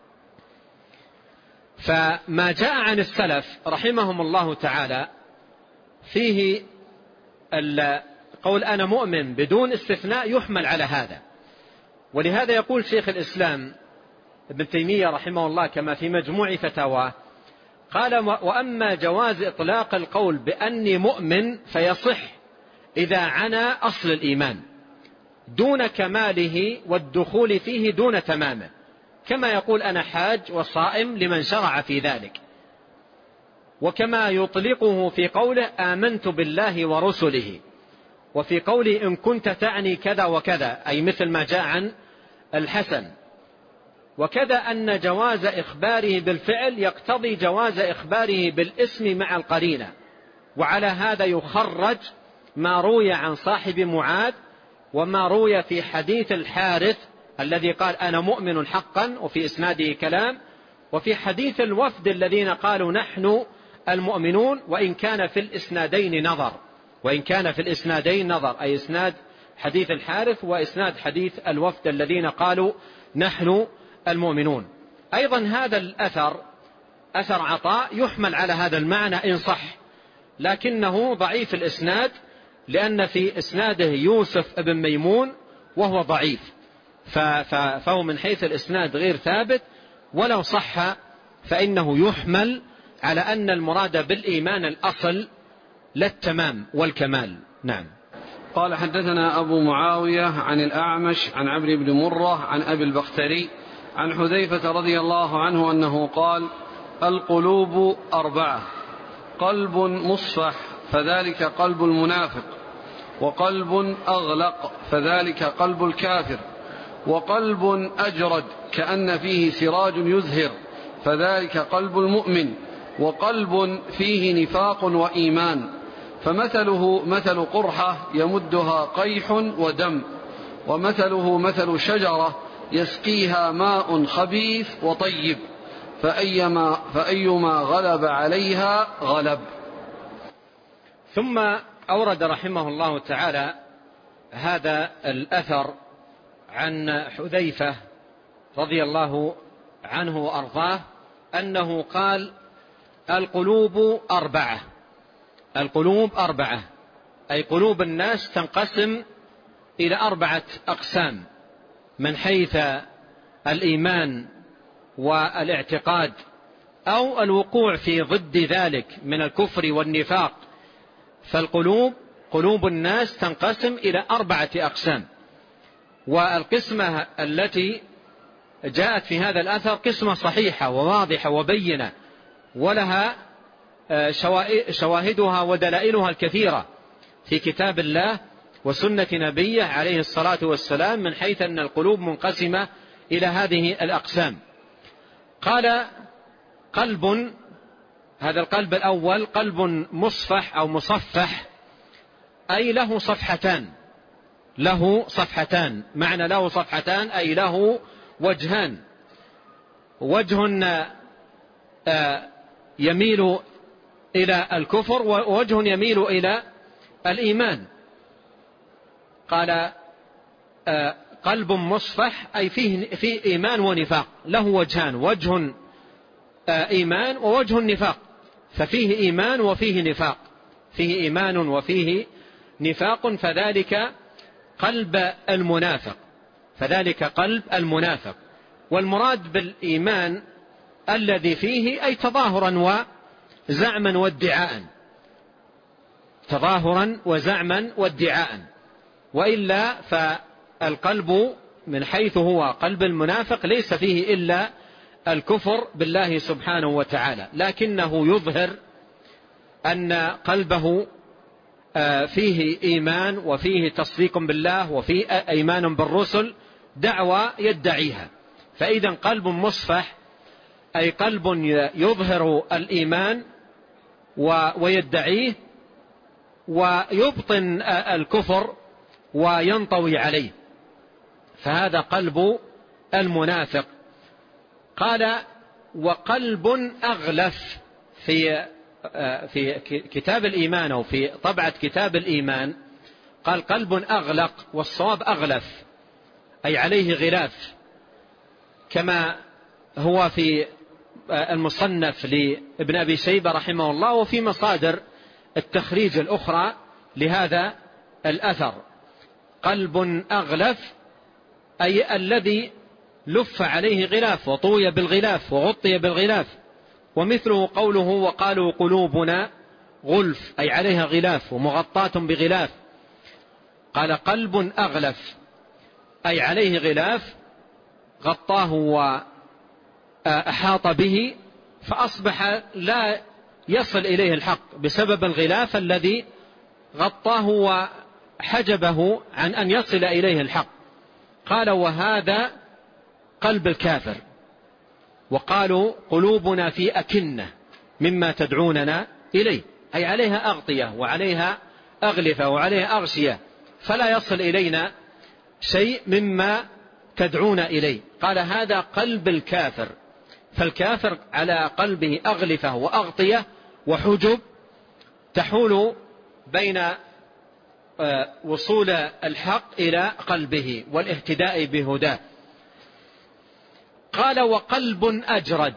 فما جاء عن السلف رحمهم الله تعالى فيه قول أنا مؤمن بدون استثناء يحمل على هذا. ولهذا يقول شيخ الإسلام ابن تيمية رحمه الله كما في مجموع فتاواه، قال وأما جواز إطلاق القول بأني مؤمن فيصح إذا عنى أصل الإيمان دون كماله والدخول فيه دون تمامه، كما يقول أنا حاج وصائم لمن شرع في ذلك، وكما يطلقه في قوله آمنت بالله ورسله، وفي قوله إن كنت تعني كذا وكذا، أي مثل ما جاء عن الحسن. وكذا أن جواز إخباره بالفعل يقتضي جواز إخباره بالاسم مع القرينة. وعلى هذا يخرج ما روي عن صاحب معاذ وما روي في حديث الحارث الذي قال أنا مؤمن حقا وفي إسناده كلام، وفي حديث الوفد الذين قالوا نحن المؤمنون، وإن كان في الإسنادين نظر، أي إسناد حديث الحارث وإسناد حديث الوفد الذين قالوا نحن المؤمنون. أيضا هذا الأثر أثر عطاء يحمل على هذا المعنى إن صح، لكنه ضعيف الإسناد لأن في إسناده يوسف ابن ميمون وهو ضعيف، فهو من حيث الإسناد غير ثابت، ولو صح فإنه يحمل على أن المراد بالإيمان الأصل لا التمام والكمال. نعم. قال حدثنا أبو معاوية عن الأعمش عن عمرو بن مرة عن أبي البختري عن حذيفة رضي الله عنه أنه قال القلوب 4: قلب مصفح فذلك قلب المنافق، وقلب أغلق فذلك قلب الكافر، وقلب أجرد كأن فيه سراج يزهر فذلك قلب المؤمن، وقلب فيه نفاق وإيمان فمثله مثل قرحة يمدها قيح ودم، ومثله مثل شجرة يسقيها ماء خبيث وطيب فأيما غلب عليها غلب. ثم أورد رحمه الله تعالى هذا الأثر عن حذيفة رضي الله عنه وأرضاه أنه قال القلوب 4. القلوب 4 أي قلوب الناس تنقسم إلى 4 أقسام من حيث الإيمان والاعتقاد أو الوقوع في ضد ذلك من الكفر والنفاق. فالقلوب قلوب الناس تنقسم إلى 4 أقسام، والقسمة التي جاءت في هذا الأثر قسمة صحيحة وواضحة وبينة، ولها شواهدها ودلائلها الكثيرة في كتاب الله وسنة نبيه عليه الصلاة والسلام، من حيث أن القلوب منقسمة إلى هذه الأقسام. قال قلب، هذا القلب الأول قلب مصفح أو مصفح، أي له صفحتان. له صفحتان، معنى له صفحتان أي له وجهان، وجه يميل إلى الكفر ووجه يميل إلى الإيمان. قال قلب مصفح أي فيه إيمان ونفاق، له وجهان، وجه إيمان ووجه النفاق، ففيه إيمان وفيه نفاق، فيه إيمان وفيه نفاق، فذلك قلب المنافق، فذلك قلب المنافق. والمراد بالإيمان الذي فيه أي تظاهرا وزعما وادعاء، تظاهرا وزعما وادعاء، وإلا فالقلب من حيث هو قلب المنافق ليس فيه إلا الكفر بالله سبحانه وتعالى، لكنه يظهر أن قلبه فيه إيمان وفيه تصديق بالله وفيه إيمان بالرسل، دعوة يدعيها. فإذا قلب مصفح أي قلب يظهر الإيمان ويدعيه ويبطن الكفر وينطوي عليه، فهذا قلب المنافق. قال وقلب أغلف، في كتاب الإيمان أو في طبعة كتاب الإيمان قال قلب أغلق، والصواب أغلف أي عليه غلاف، كما هو في المصنف لابن أبي شيبة رحمه الله وفي مصادر التخريج الأخرى لهذا الأثر. قلب أغلف أي الذي لف عليه غلاف وطوي بالغلاف وغطي بالغلاف، ومثله قوله وقالوا قلوبنا غلف أي عليها غلاف ومغطاة بغلاف. قال قلب أغلف أي عليه غلاف غطاه وأحاط به، فأصبح لا يصل إليه الحق بسبب الغلاف الذي غطاه وحجبه عن أن يصل إليه الحق. قال وهذا قلب الكافر. وقالوا قلوبنا في أكنة مما تدعوننا إليه، أي عليها أغطية وعليها أغلفة وعليها أغشية، فلا يصل إلينا شيء مما تدعون إليه. قال هذا قلب الكافر، فالكافر على قلبه أغلفة وأغطية وحجب تحول بين وصول الحق إلى قلبه والاهتداء بهداه. قال وقلب أجرد،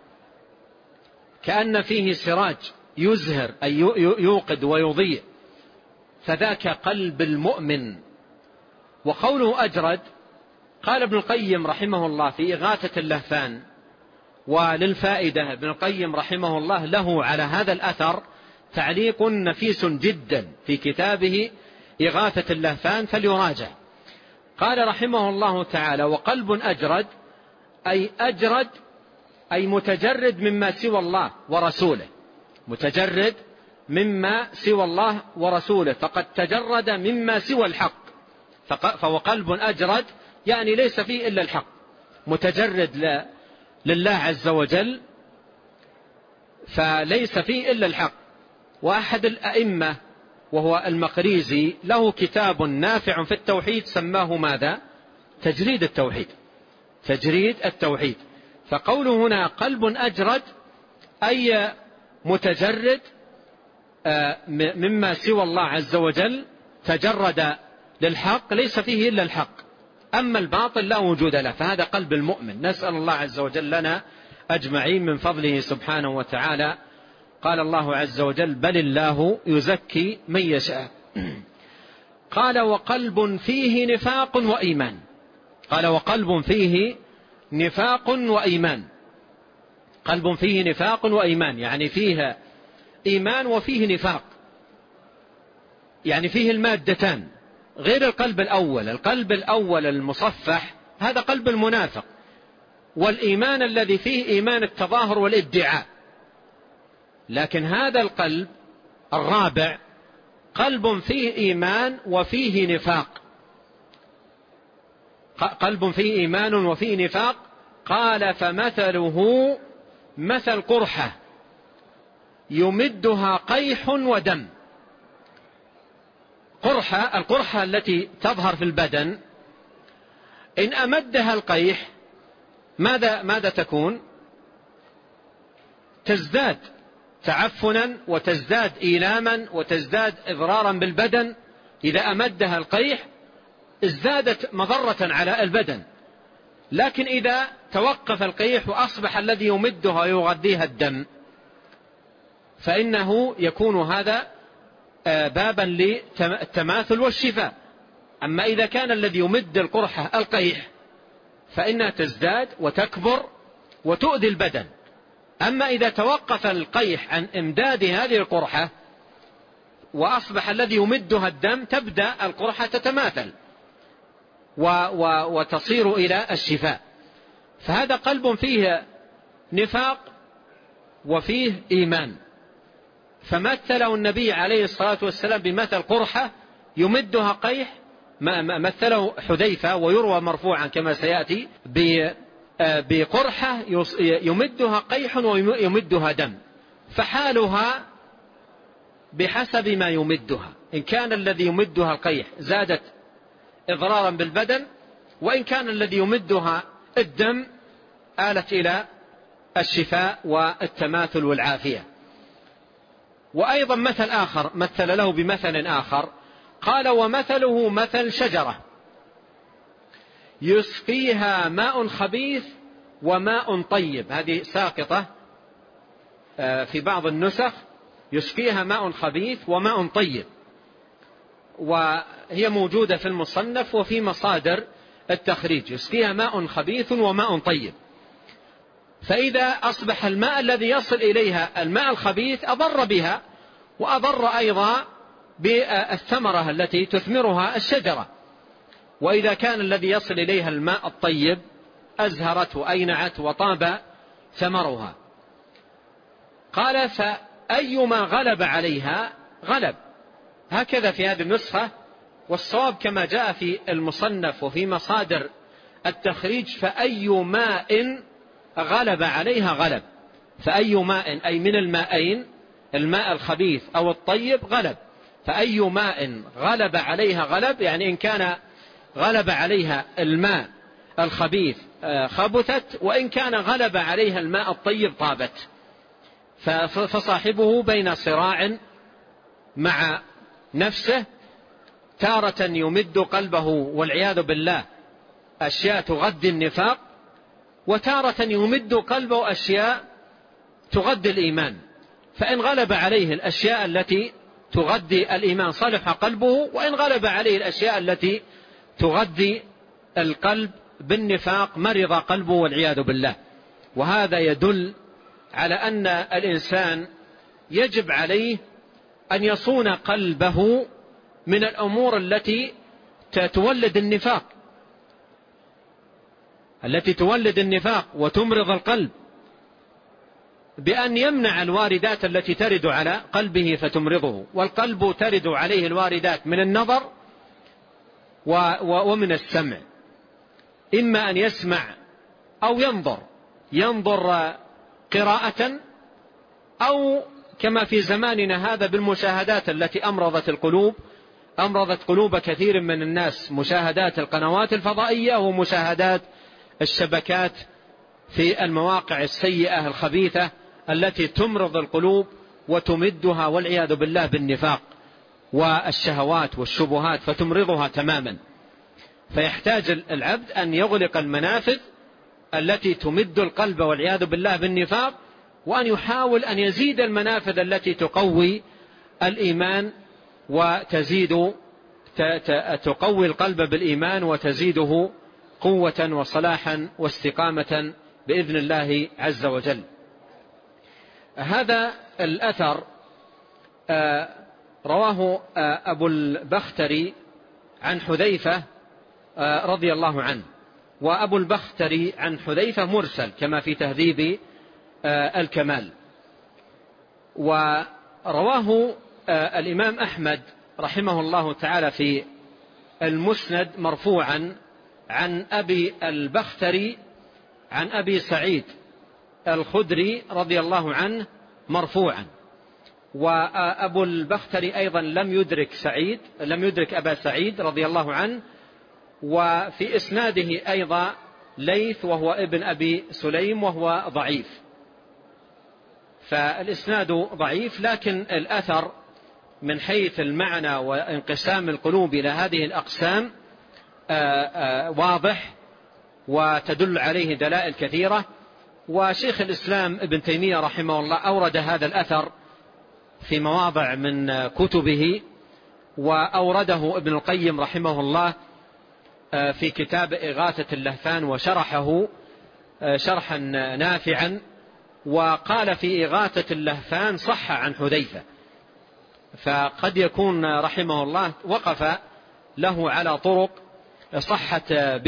كأن فيه سراج يزهر أي يوقد ويضيء، فذاك قلب المؤمن. وقوله أجرد قال ابن القيم رحمه الله في إغاثة اللهفان، وللفائدة ابن القيم رحمه الله له على هذا الأثر تعليق نفيس جدا في كتابه إغاثة اللهفان فليراجع. قال رحمه الله تعالى وقلب أجرد أي أجرد أي متجرد مما سوى الله ورسوله، متجرد مما سوى الله ورسوله، فقد تجرد مما سوى الحق. فهو قلب أجرد يعني ليس فيه إلا الحق، متجرد لله عز وجل فليس فيه إلا الحق. وأحد الأئمة وهو المقريزي له كتاب نافع في التوحيد سماه ماذا؟ تجريد التوحيد، تجريد التوحيد. فقوله هنا قلب أجرد أي متجرد مما سوى الله عز وجل، تجرد للحق ليس فيه إلا الحق، أما الباطل لا وجود له، فهذا قلب المؤمن. نسأل الله عز وجل لنا أجمعين من فضله سبحانه وتعالى. قال الله عز وجل بل الله يزكي من يشاء. قال وقلب فيه نفاق وإيمان، قال وقلب فيه نفاق وإيمان. قلب فيه نفاق وإيمان يعني فيه إيمان وفيه نفاق، يعني فيه المادتان غير القلب الأول. القلب الأول المصفح هذا قلب المنافق، والإيمان الذي فيه إيمان التظاهر والادعاء. لكن هذا القلب الرابع قلب فيه إيمان وفيه نفاق، قلب فيه إيمان وفيه نفاق. قال فمثله مثل قرحة يمدها قيح ودم. القرحة التي تظهر في البدن إن أمدها القيح ماذا تكون؟ تزداد تعفنا وتزداد إيلاما وتزداد إضرارا بالبدن. إذا أمدها القيح ازدادت مضرة على البدن. لكن إذا توقف القيح وأصبح الذي يمدها يغذيها الدم فإنه يكون هذا بابا للتماثل والشفاء. أما إذا كان الذي يمد القرحة القيح فإنها تزداد وتكبر وتؤذي البدن. أما إذا توقف القيح عن إمداد هذه القرحة وأصبح الذي يمدها الدم تبدأ القرحة تتماثل وتصير إلى الشفاء. فهذا قلب فيه نفاق وفيه إيمان. فمثله النبي عليه الصلاة والسلام بمثل قرحة يمدها قيح، مثله حذيفة ويروى مرفوعا كما سيأتي بقرحة يمدها قيح ويمدها دم، فحالها بحسب ما يمدها. إن كان الذي يمدها القيح زادت إضرارا بالبدن، وإن كان الذي يمدها الدم آلت إلى الشفاء والتماثل والعافية. وأيضا مثل آخر مثل له بمثل آخر قال ومثله مثل شجرة يسقيها ماء خبيث وماء طيب. هذه ساقطة في بعض النسخ، يسقيها ماء خبيث وماء طيب، وهي موجودة في المصنف وفي مصادر التخريج. يسقيها ماء خبيث وماء طيب. فإذا أصبح الماء الذي يصل إليها الماء الخبيث أضر بها وأضر أيضا بالثمرة التي تثمرها الشجرة. وإذا كان الذي يصل إليها الماء الطيب أزهرت وأينعت وطاب ثمرها. قال فأيما غلب عليها غلب. هكذا في هذه النسخة، والصواب كما جاء في المصنف وفي مصادر التخريج فأي ماء غلب عليها غلب. فأي ماء أي من الماءين، الماء الخبيث أو الطيب غلب. فأي ماء غلب عليها غلب، يعني إن كان غلب عليها الماء الخبيث خبثت، وإن كان غلب عليها الماء الطيب طابت. فصاحبه بين صراع مع نفسه، تارة يمد قلبه والعياذ بالله أشياء تغذي النفاق، وتارة يمد قلبه أشياء تغذي الإيمان. فإن غلب عليه الأشياء التي تغذي الإيمان صلح قلبه، وإن غلب عليه الأشياء التي تغذي القلب بالنفاق مرض قلبه والعياذ بالله. وهذا يدل على أن الإنسان يجب عليه أن يصون قلبه من الأمور التي تولد النفاق، التي تولد النفاق وتمرض القلب، بأن يمنع الواردات التي ترد على قلبه فتمرضه. والقلب ترد عليه الواردات من النظر ومن السمع، إما أن يسمع أو ينظر قراءة، أو كما في زماننا هذا بالمشاهدات التي أمرضت قلوب كثير من الناس، مشاهدات القنوات الفضائية ومشاهدات الشبكات في المواقع السيئة الخبيثة التي تمرض القلوب وتمدها والعياذ بالله بالنفاق والشهوات والشبهات فتمرضها تماما. فيحتاج العبد أن يغلق المنافذ التي تمد القلب والعياذ بالله بالنفاق، وأن يحاول أن يزيد المنافذ التي تقوي الإيمان تقوي القلب بالإيمان وتزيده قوة وصلاحا واستقامة بإذن الله عز وجل. هذا الأثر رواه أبو البختري عن حذيفة رضي الله عنه، وأبو البختري عن حذيفة مرسل كما في تهذيب الكمال. ورواه الإمام أحمد رحمه الله تعالى في المسند مرفوعا عن أبي البختري عن أبي سعيد الخدري رضي الله عنه مرفوعا. وأبو البختري أيضا لم يدرك أبا سعيد رضي الله عنه. وفي إسناده أيضا ليث وهو ابن أبي سليم وهو ضعيف، فالإسناد ضعيف، لكن الأثر من حيث المعنى وانقسام القلوب إلى هذه الأقسام واضح وتدل عليه دلائل كثيرة. وشيخ الإسلام ابن تيمية رحمه الله أورد هذا الأثر في مواضع من كتبه، وأورده ابن القيم رحمه الله في كتاب إغاثة اللهفان وشرحه شرحا نافعا. وقال في إغاثة اللهفان صح عن حذيفة، فقد يكون رحمه الله وقف له على طرق صح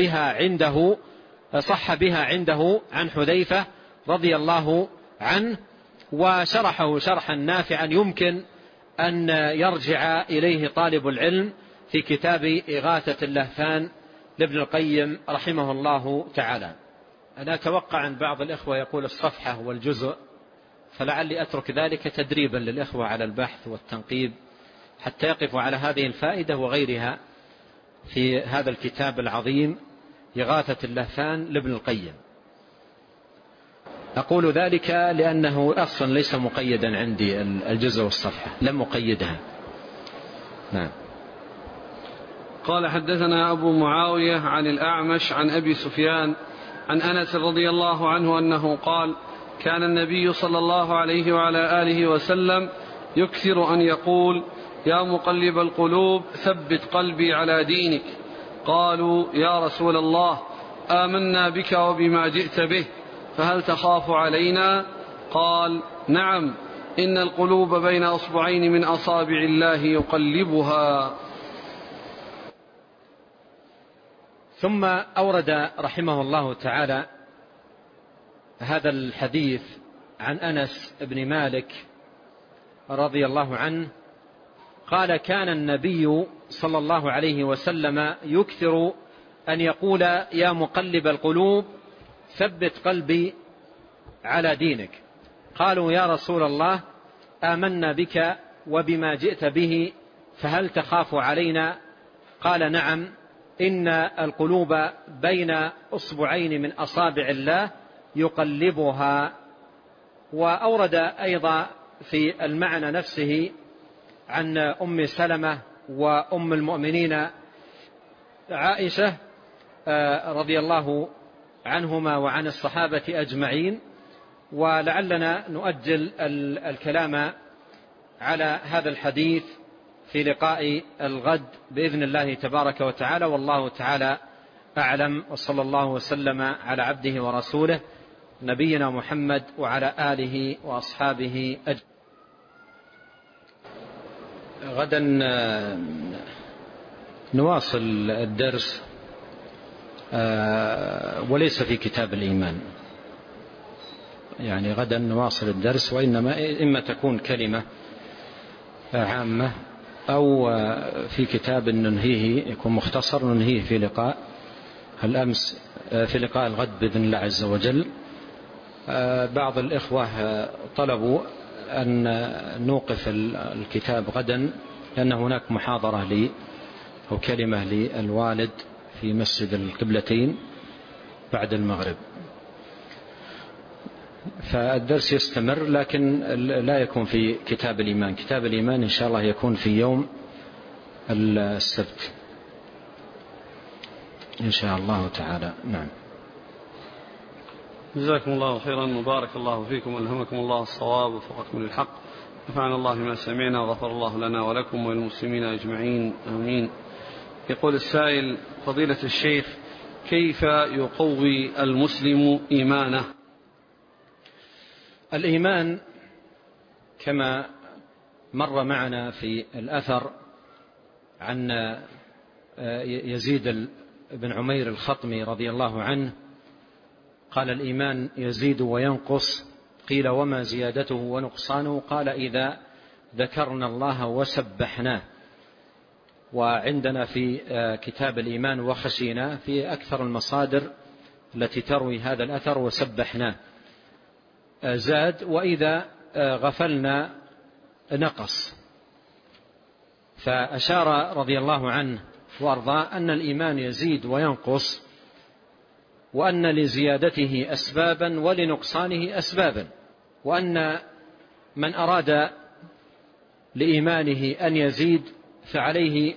بها عنده عن حذيفة رضي الله عنه، وشرحه شرحا نافعا يمكن أن يرجع إليه طالب العلم في كتاب إغاثة اللهفان لابن القيم رحمه الله تعالى. أنا أتوقع عن بعض الإخوة يقول الصفحة والجزء، فلعلي أترك ذلك تدريبا للإخوة على البحث والتنقيب حتى يقفوا على هذه الفائدة وغيرها في هذا الكتاب العظيم إغاثة اللهفان لابن القيم. أقول ذلك لأنه أصلا ليس مقيدا عندي الجزء والصفحة، لم أقيدها. نعم. قال حدثنا أبو معاوية عن الأعمش عن أبي سفيان عن أنس رضي الله عنه أنه قال: كان النبي صلى الله عليه وعلى آله وسلم يكثر أن يقول: يا مقلب القلوب ثبت قلبي على دينك. قالوا: يا رسول الله، آمنا بك وبما جئت به، فهل تخاف علينا؟ قال: نعم، إن القلوب بين أصبعين من أصابع الله يقلبها. ثم أورد رحمه الله تعالى هذا الحديث عن أنس بن مالك رضي الله عنه قال: كان النبي صلى الله عليه وسلم يكثر أن يقول: يا مقلب القلوب ثبت قلبي على دينك. قالوا: يا رسول الله، آمنا بك وبما جئت به، فهل تخاف علينا؟ قال: نعم، إن القلوب بين أصبعين من أصابع الله يقلبها. وأورد أيضا في المعنى نفسه عن أم سلمة وأم المؤمنين عائشة رضي الله عنهما وعن الصحابة أجمعين. ولعلنا نؤجل الكلام على هذا الحديث في لقاء الغد بإذن الله تبارك وتعالى، والله تعالى أعلم. وصلى الله وسلم على عبده ورسوله نبينا محمد وعلى آله وأصحابه أجمعين. غدا نواصل الدرس وليس في كتاب الإيمان، يعني غدا نواصل الدرس، وإنما إما تكون كلمة عامة أو في كتاب ننهيه يكون مختصر ننهيه في لقاء الأمس في لقاء الغد بإذن الله عز وجل. بعض الإخوة طلبوا أن نوقف الكتاب غدا لأن هناك محاضرة لي أو كلمة للوالد في مسجد القبلتين بعد المغرب، فالدرس يستمر لكن لا يكون في كتاب الإيمان. كتاب الإيمان إن شاء الله يكون في يوم السبت إن شاء الله تعالى. نعم. جزاكم الله خيرا، مبارك الله فيكم، ألهمكم الله الصواب ووفقكم للحق، نفعنا الله ما سمعنا وغفر الله لنا ولكم وللمسلمين أجمعين، آمين. يقول السائل: فضيلة الشيخ، كيف يقوي المسلم إيمانه؟ الإيمان كما مر معنا في الأثر عن يزيد بن عمير الخطمي رضي الله عنه قال: الإيمان يزيد وينقص. قيل: وما زيادته ونقصانه؟ قال: إذا ذكرنا الله وسبحناه. وعندنا في كتاب الإيمان وخشينا في أكثر المصادر التي تروي هذا الأثر وسبحناه. زاد: وإذا غفلنا نقص. فأشار رضي الله عنه وأرضاه أن الإيمان يزيد وينقص، وأن لزيادته أسبابا ولنقصانه أسبابا، وأن من أراد لإيمانه أن يزيد فعليه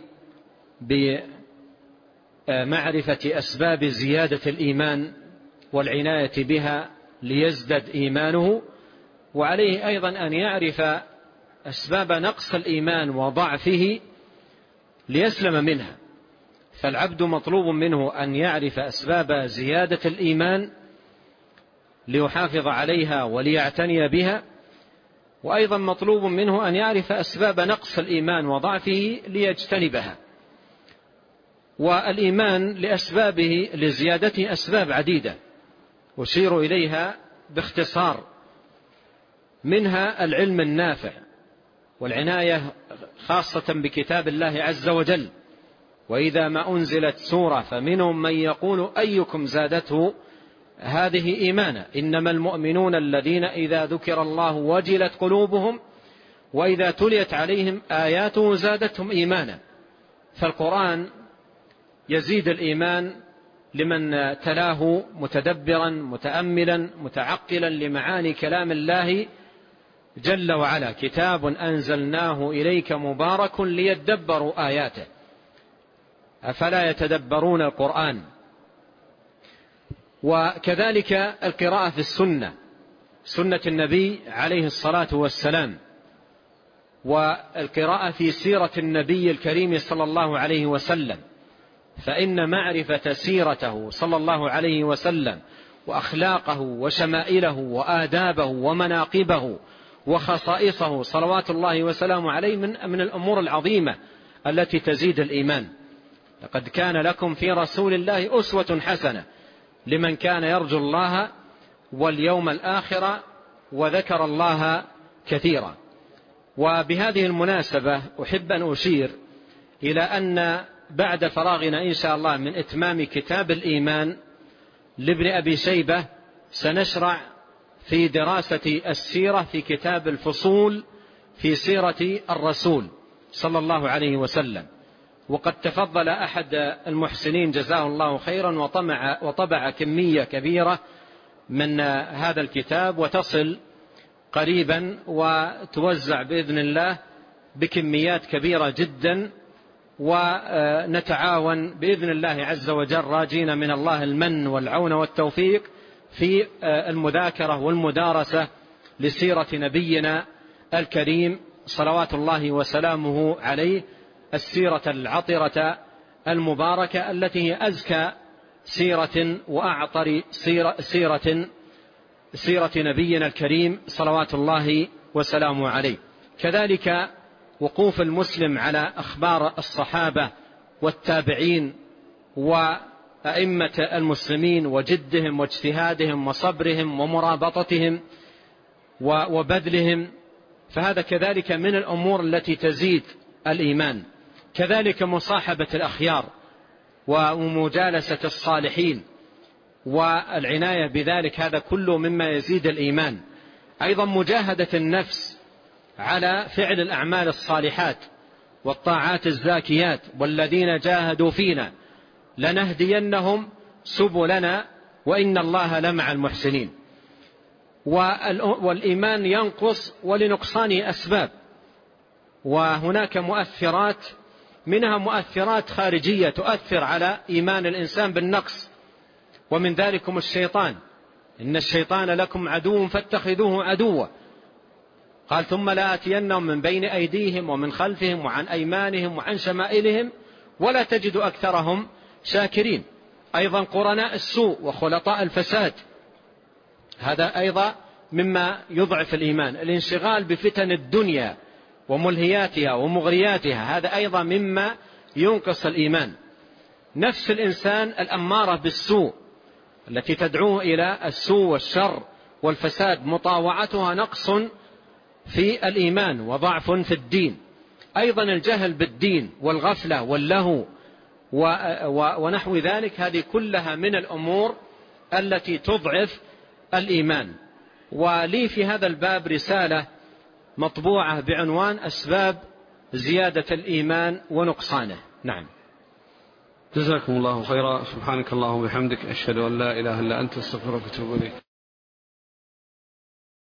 بمعرفة أسباب زيادة الإيمان والعناية بها ليزدد إيمانه، وعليه أيضا أن يعرف أسباب نقص الإيمان وضعفه ليسلم منها. فالعبد مطلوب منه أن يعرف أسباب زيادة الإيمان ليحافظ عليها وليعتني بها، وأيضا مطلوب منه أن يعرف أسباب نقص الإيمان وضعفه ليجتنبها. والإيمان لأسبابه لزيادته أسباب عديدة أشير إليها باختصار، منها العلم النافع والعناية خاصة بكتاب الله عز وجل. وإذا ما أنزلت سورة فمنهم من يقول أيكم زادته هذه إيمانا، إنما المؤمنون الذين إذا ذكر الله وجلت قلوبهم وإذا تليت عليهم آياته زادتهم إيمانا. فالقرآن يزيد الإيمان لمن تلاه متدبرا متأملا متعقلا لمعاني كلام الله جل وعلا. كتاب أنزلناه إليك مبارك ليدبروا آياته أفلا يتدبرون القرآن. وكذلك القراءة في السنة، سنة النبي عليه الصلاة والسلام، والقراءة في سيرة النبي الكريم صلى الله عليه وسلم، فإن معرفة سيرته صلى الله عليه وسلم وأخلاقه وشمائله وآدابه ومناقبه وخصائصه صلوات الله وسلامه عليه من الأمور العظيمة التي تزيد الإيمان. لقد كان لكم في رسول الله أسوة حسنة لمن كان يرجو الله واليوم الآخر وذكر الله كثيرا. وبهذه المناسبة أحب أن أشير إلى أن بعد فراغنا إن شاء الله من إتمام كتاب الإيمان لابن أبي شيبة سنشرع في دراسة السيرة في كتاب الفصول في سيرة الرسول صلى الله عليه وسلم. وقد تفضل أحد المحسنين جزاه الله خيرا وطبع كمية كبيرة من هذا الكتاب، وتصل قريبا وتوزع بإذن الله بكميات كبيرة جدا، ونتعاون بإذن الله عز وجل راجين من الله المن والعون والتوفيق في المذاكرة والمدارسة لسيرة نبينا الكريم صلوات الله وسلامه عليه، السيرة العطرة المباركة التي هي أزكى سيرة وأعطر سيرة نبينا الكريم صلوات الله وسلامه عليه. كذلك وقوف المسلم على أخبار الصحابة والتابعين وأئمة المسلمين وجدهم واجتهادهم وصبرهم ومرابطتهم وبذلهم، فهذا كذلك من الأمور التي تزيد الإيمان. كذلك مصاحبة الأخيار ومجالسة الصالحين والعناية بذلك، هذا كله مما يزيد الإيمان. أيضا مجاهدة النفس على فعل الأعمال الصالحات والطاعات الزاكيات، والذين جاهدوا فينا لنهدينهم سبلنا وإن الله لمع المحسنين. والإيمان ينقص ولنقصانه أسباب، وهناك مؤثرات، منها مؤثرات خارجية تؤثر على إيمان الإنسان بالنقص، ومن ذلكم الشيطان، إن الشيطان لكم عدو فاتخذوه عدوا. قال ثم لآتينهم من بين أيديهم ومن خلفهم وعن أيمانهم وعن شمائلهم ولا تجد أكثرهم شاكرين. أيضا قرناء السوء وخلطاء الفساد، هذا أيضا مما يضعف الإيمان. الانشغال بفتن الدنيا وملهياتها ومغرياتها، هذا أيضا مما ينقص الإيمان. نفس الإنسان الأمارة بالسوء التي تدعوه إلى السوء والشر والفساد، مطاوعتها نقص في الإيمان وضعف في الدين. أيضا الجهل بالدين والغفلة واللهو ونحو ذلك، هذه كلها من الأمور التي تضعف الإيمان. ولي في هذا الباب رسالة مطبوعة بعنوان أسباب زيادة الإيمان ونقصانه. نعم. جزاكم الله خيرا. سبحانك اللهم وبحمدك، أشهد أن لا إله إلا أنت، استغفرك وأتوب إليك.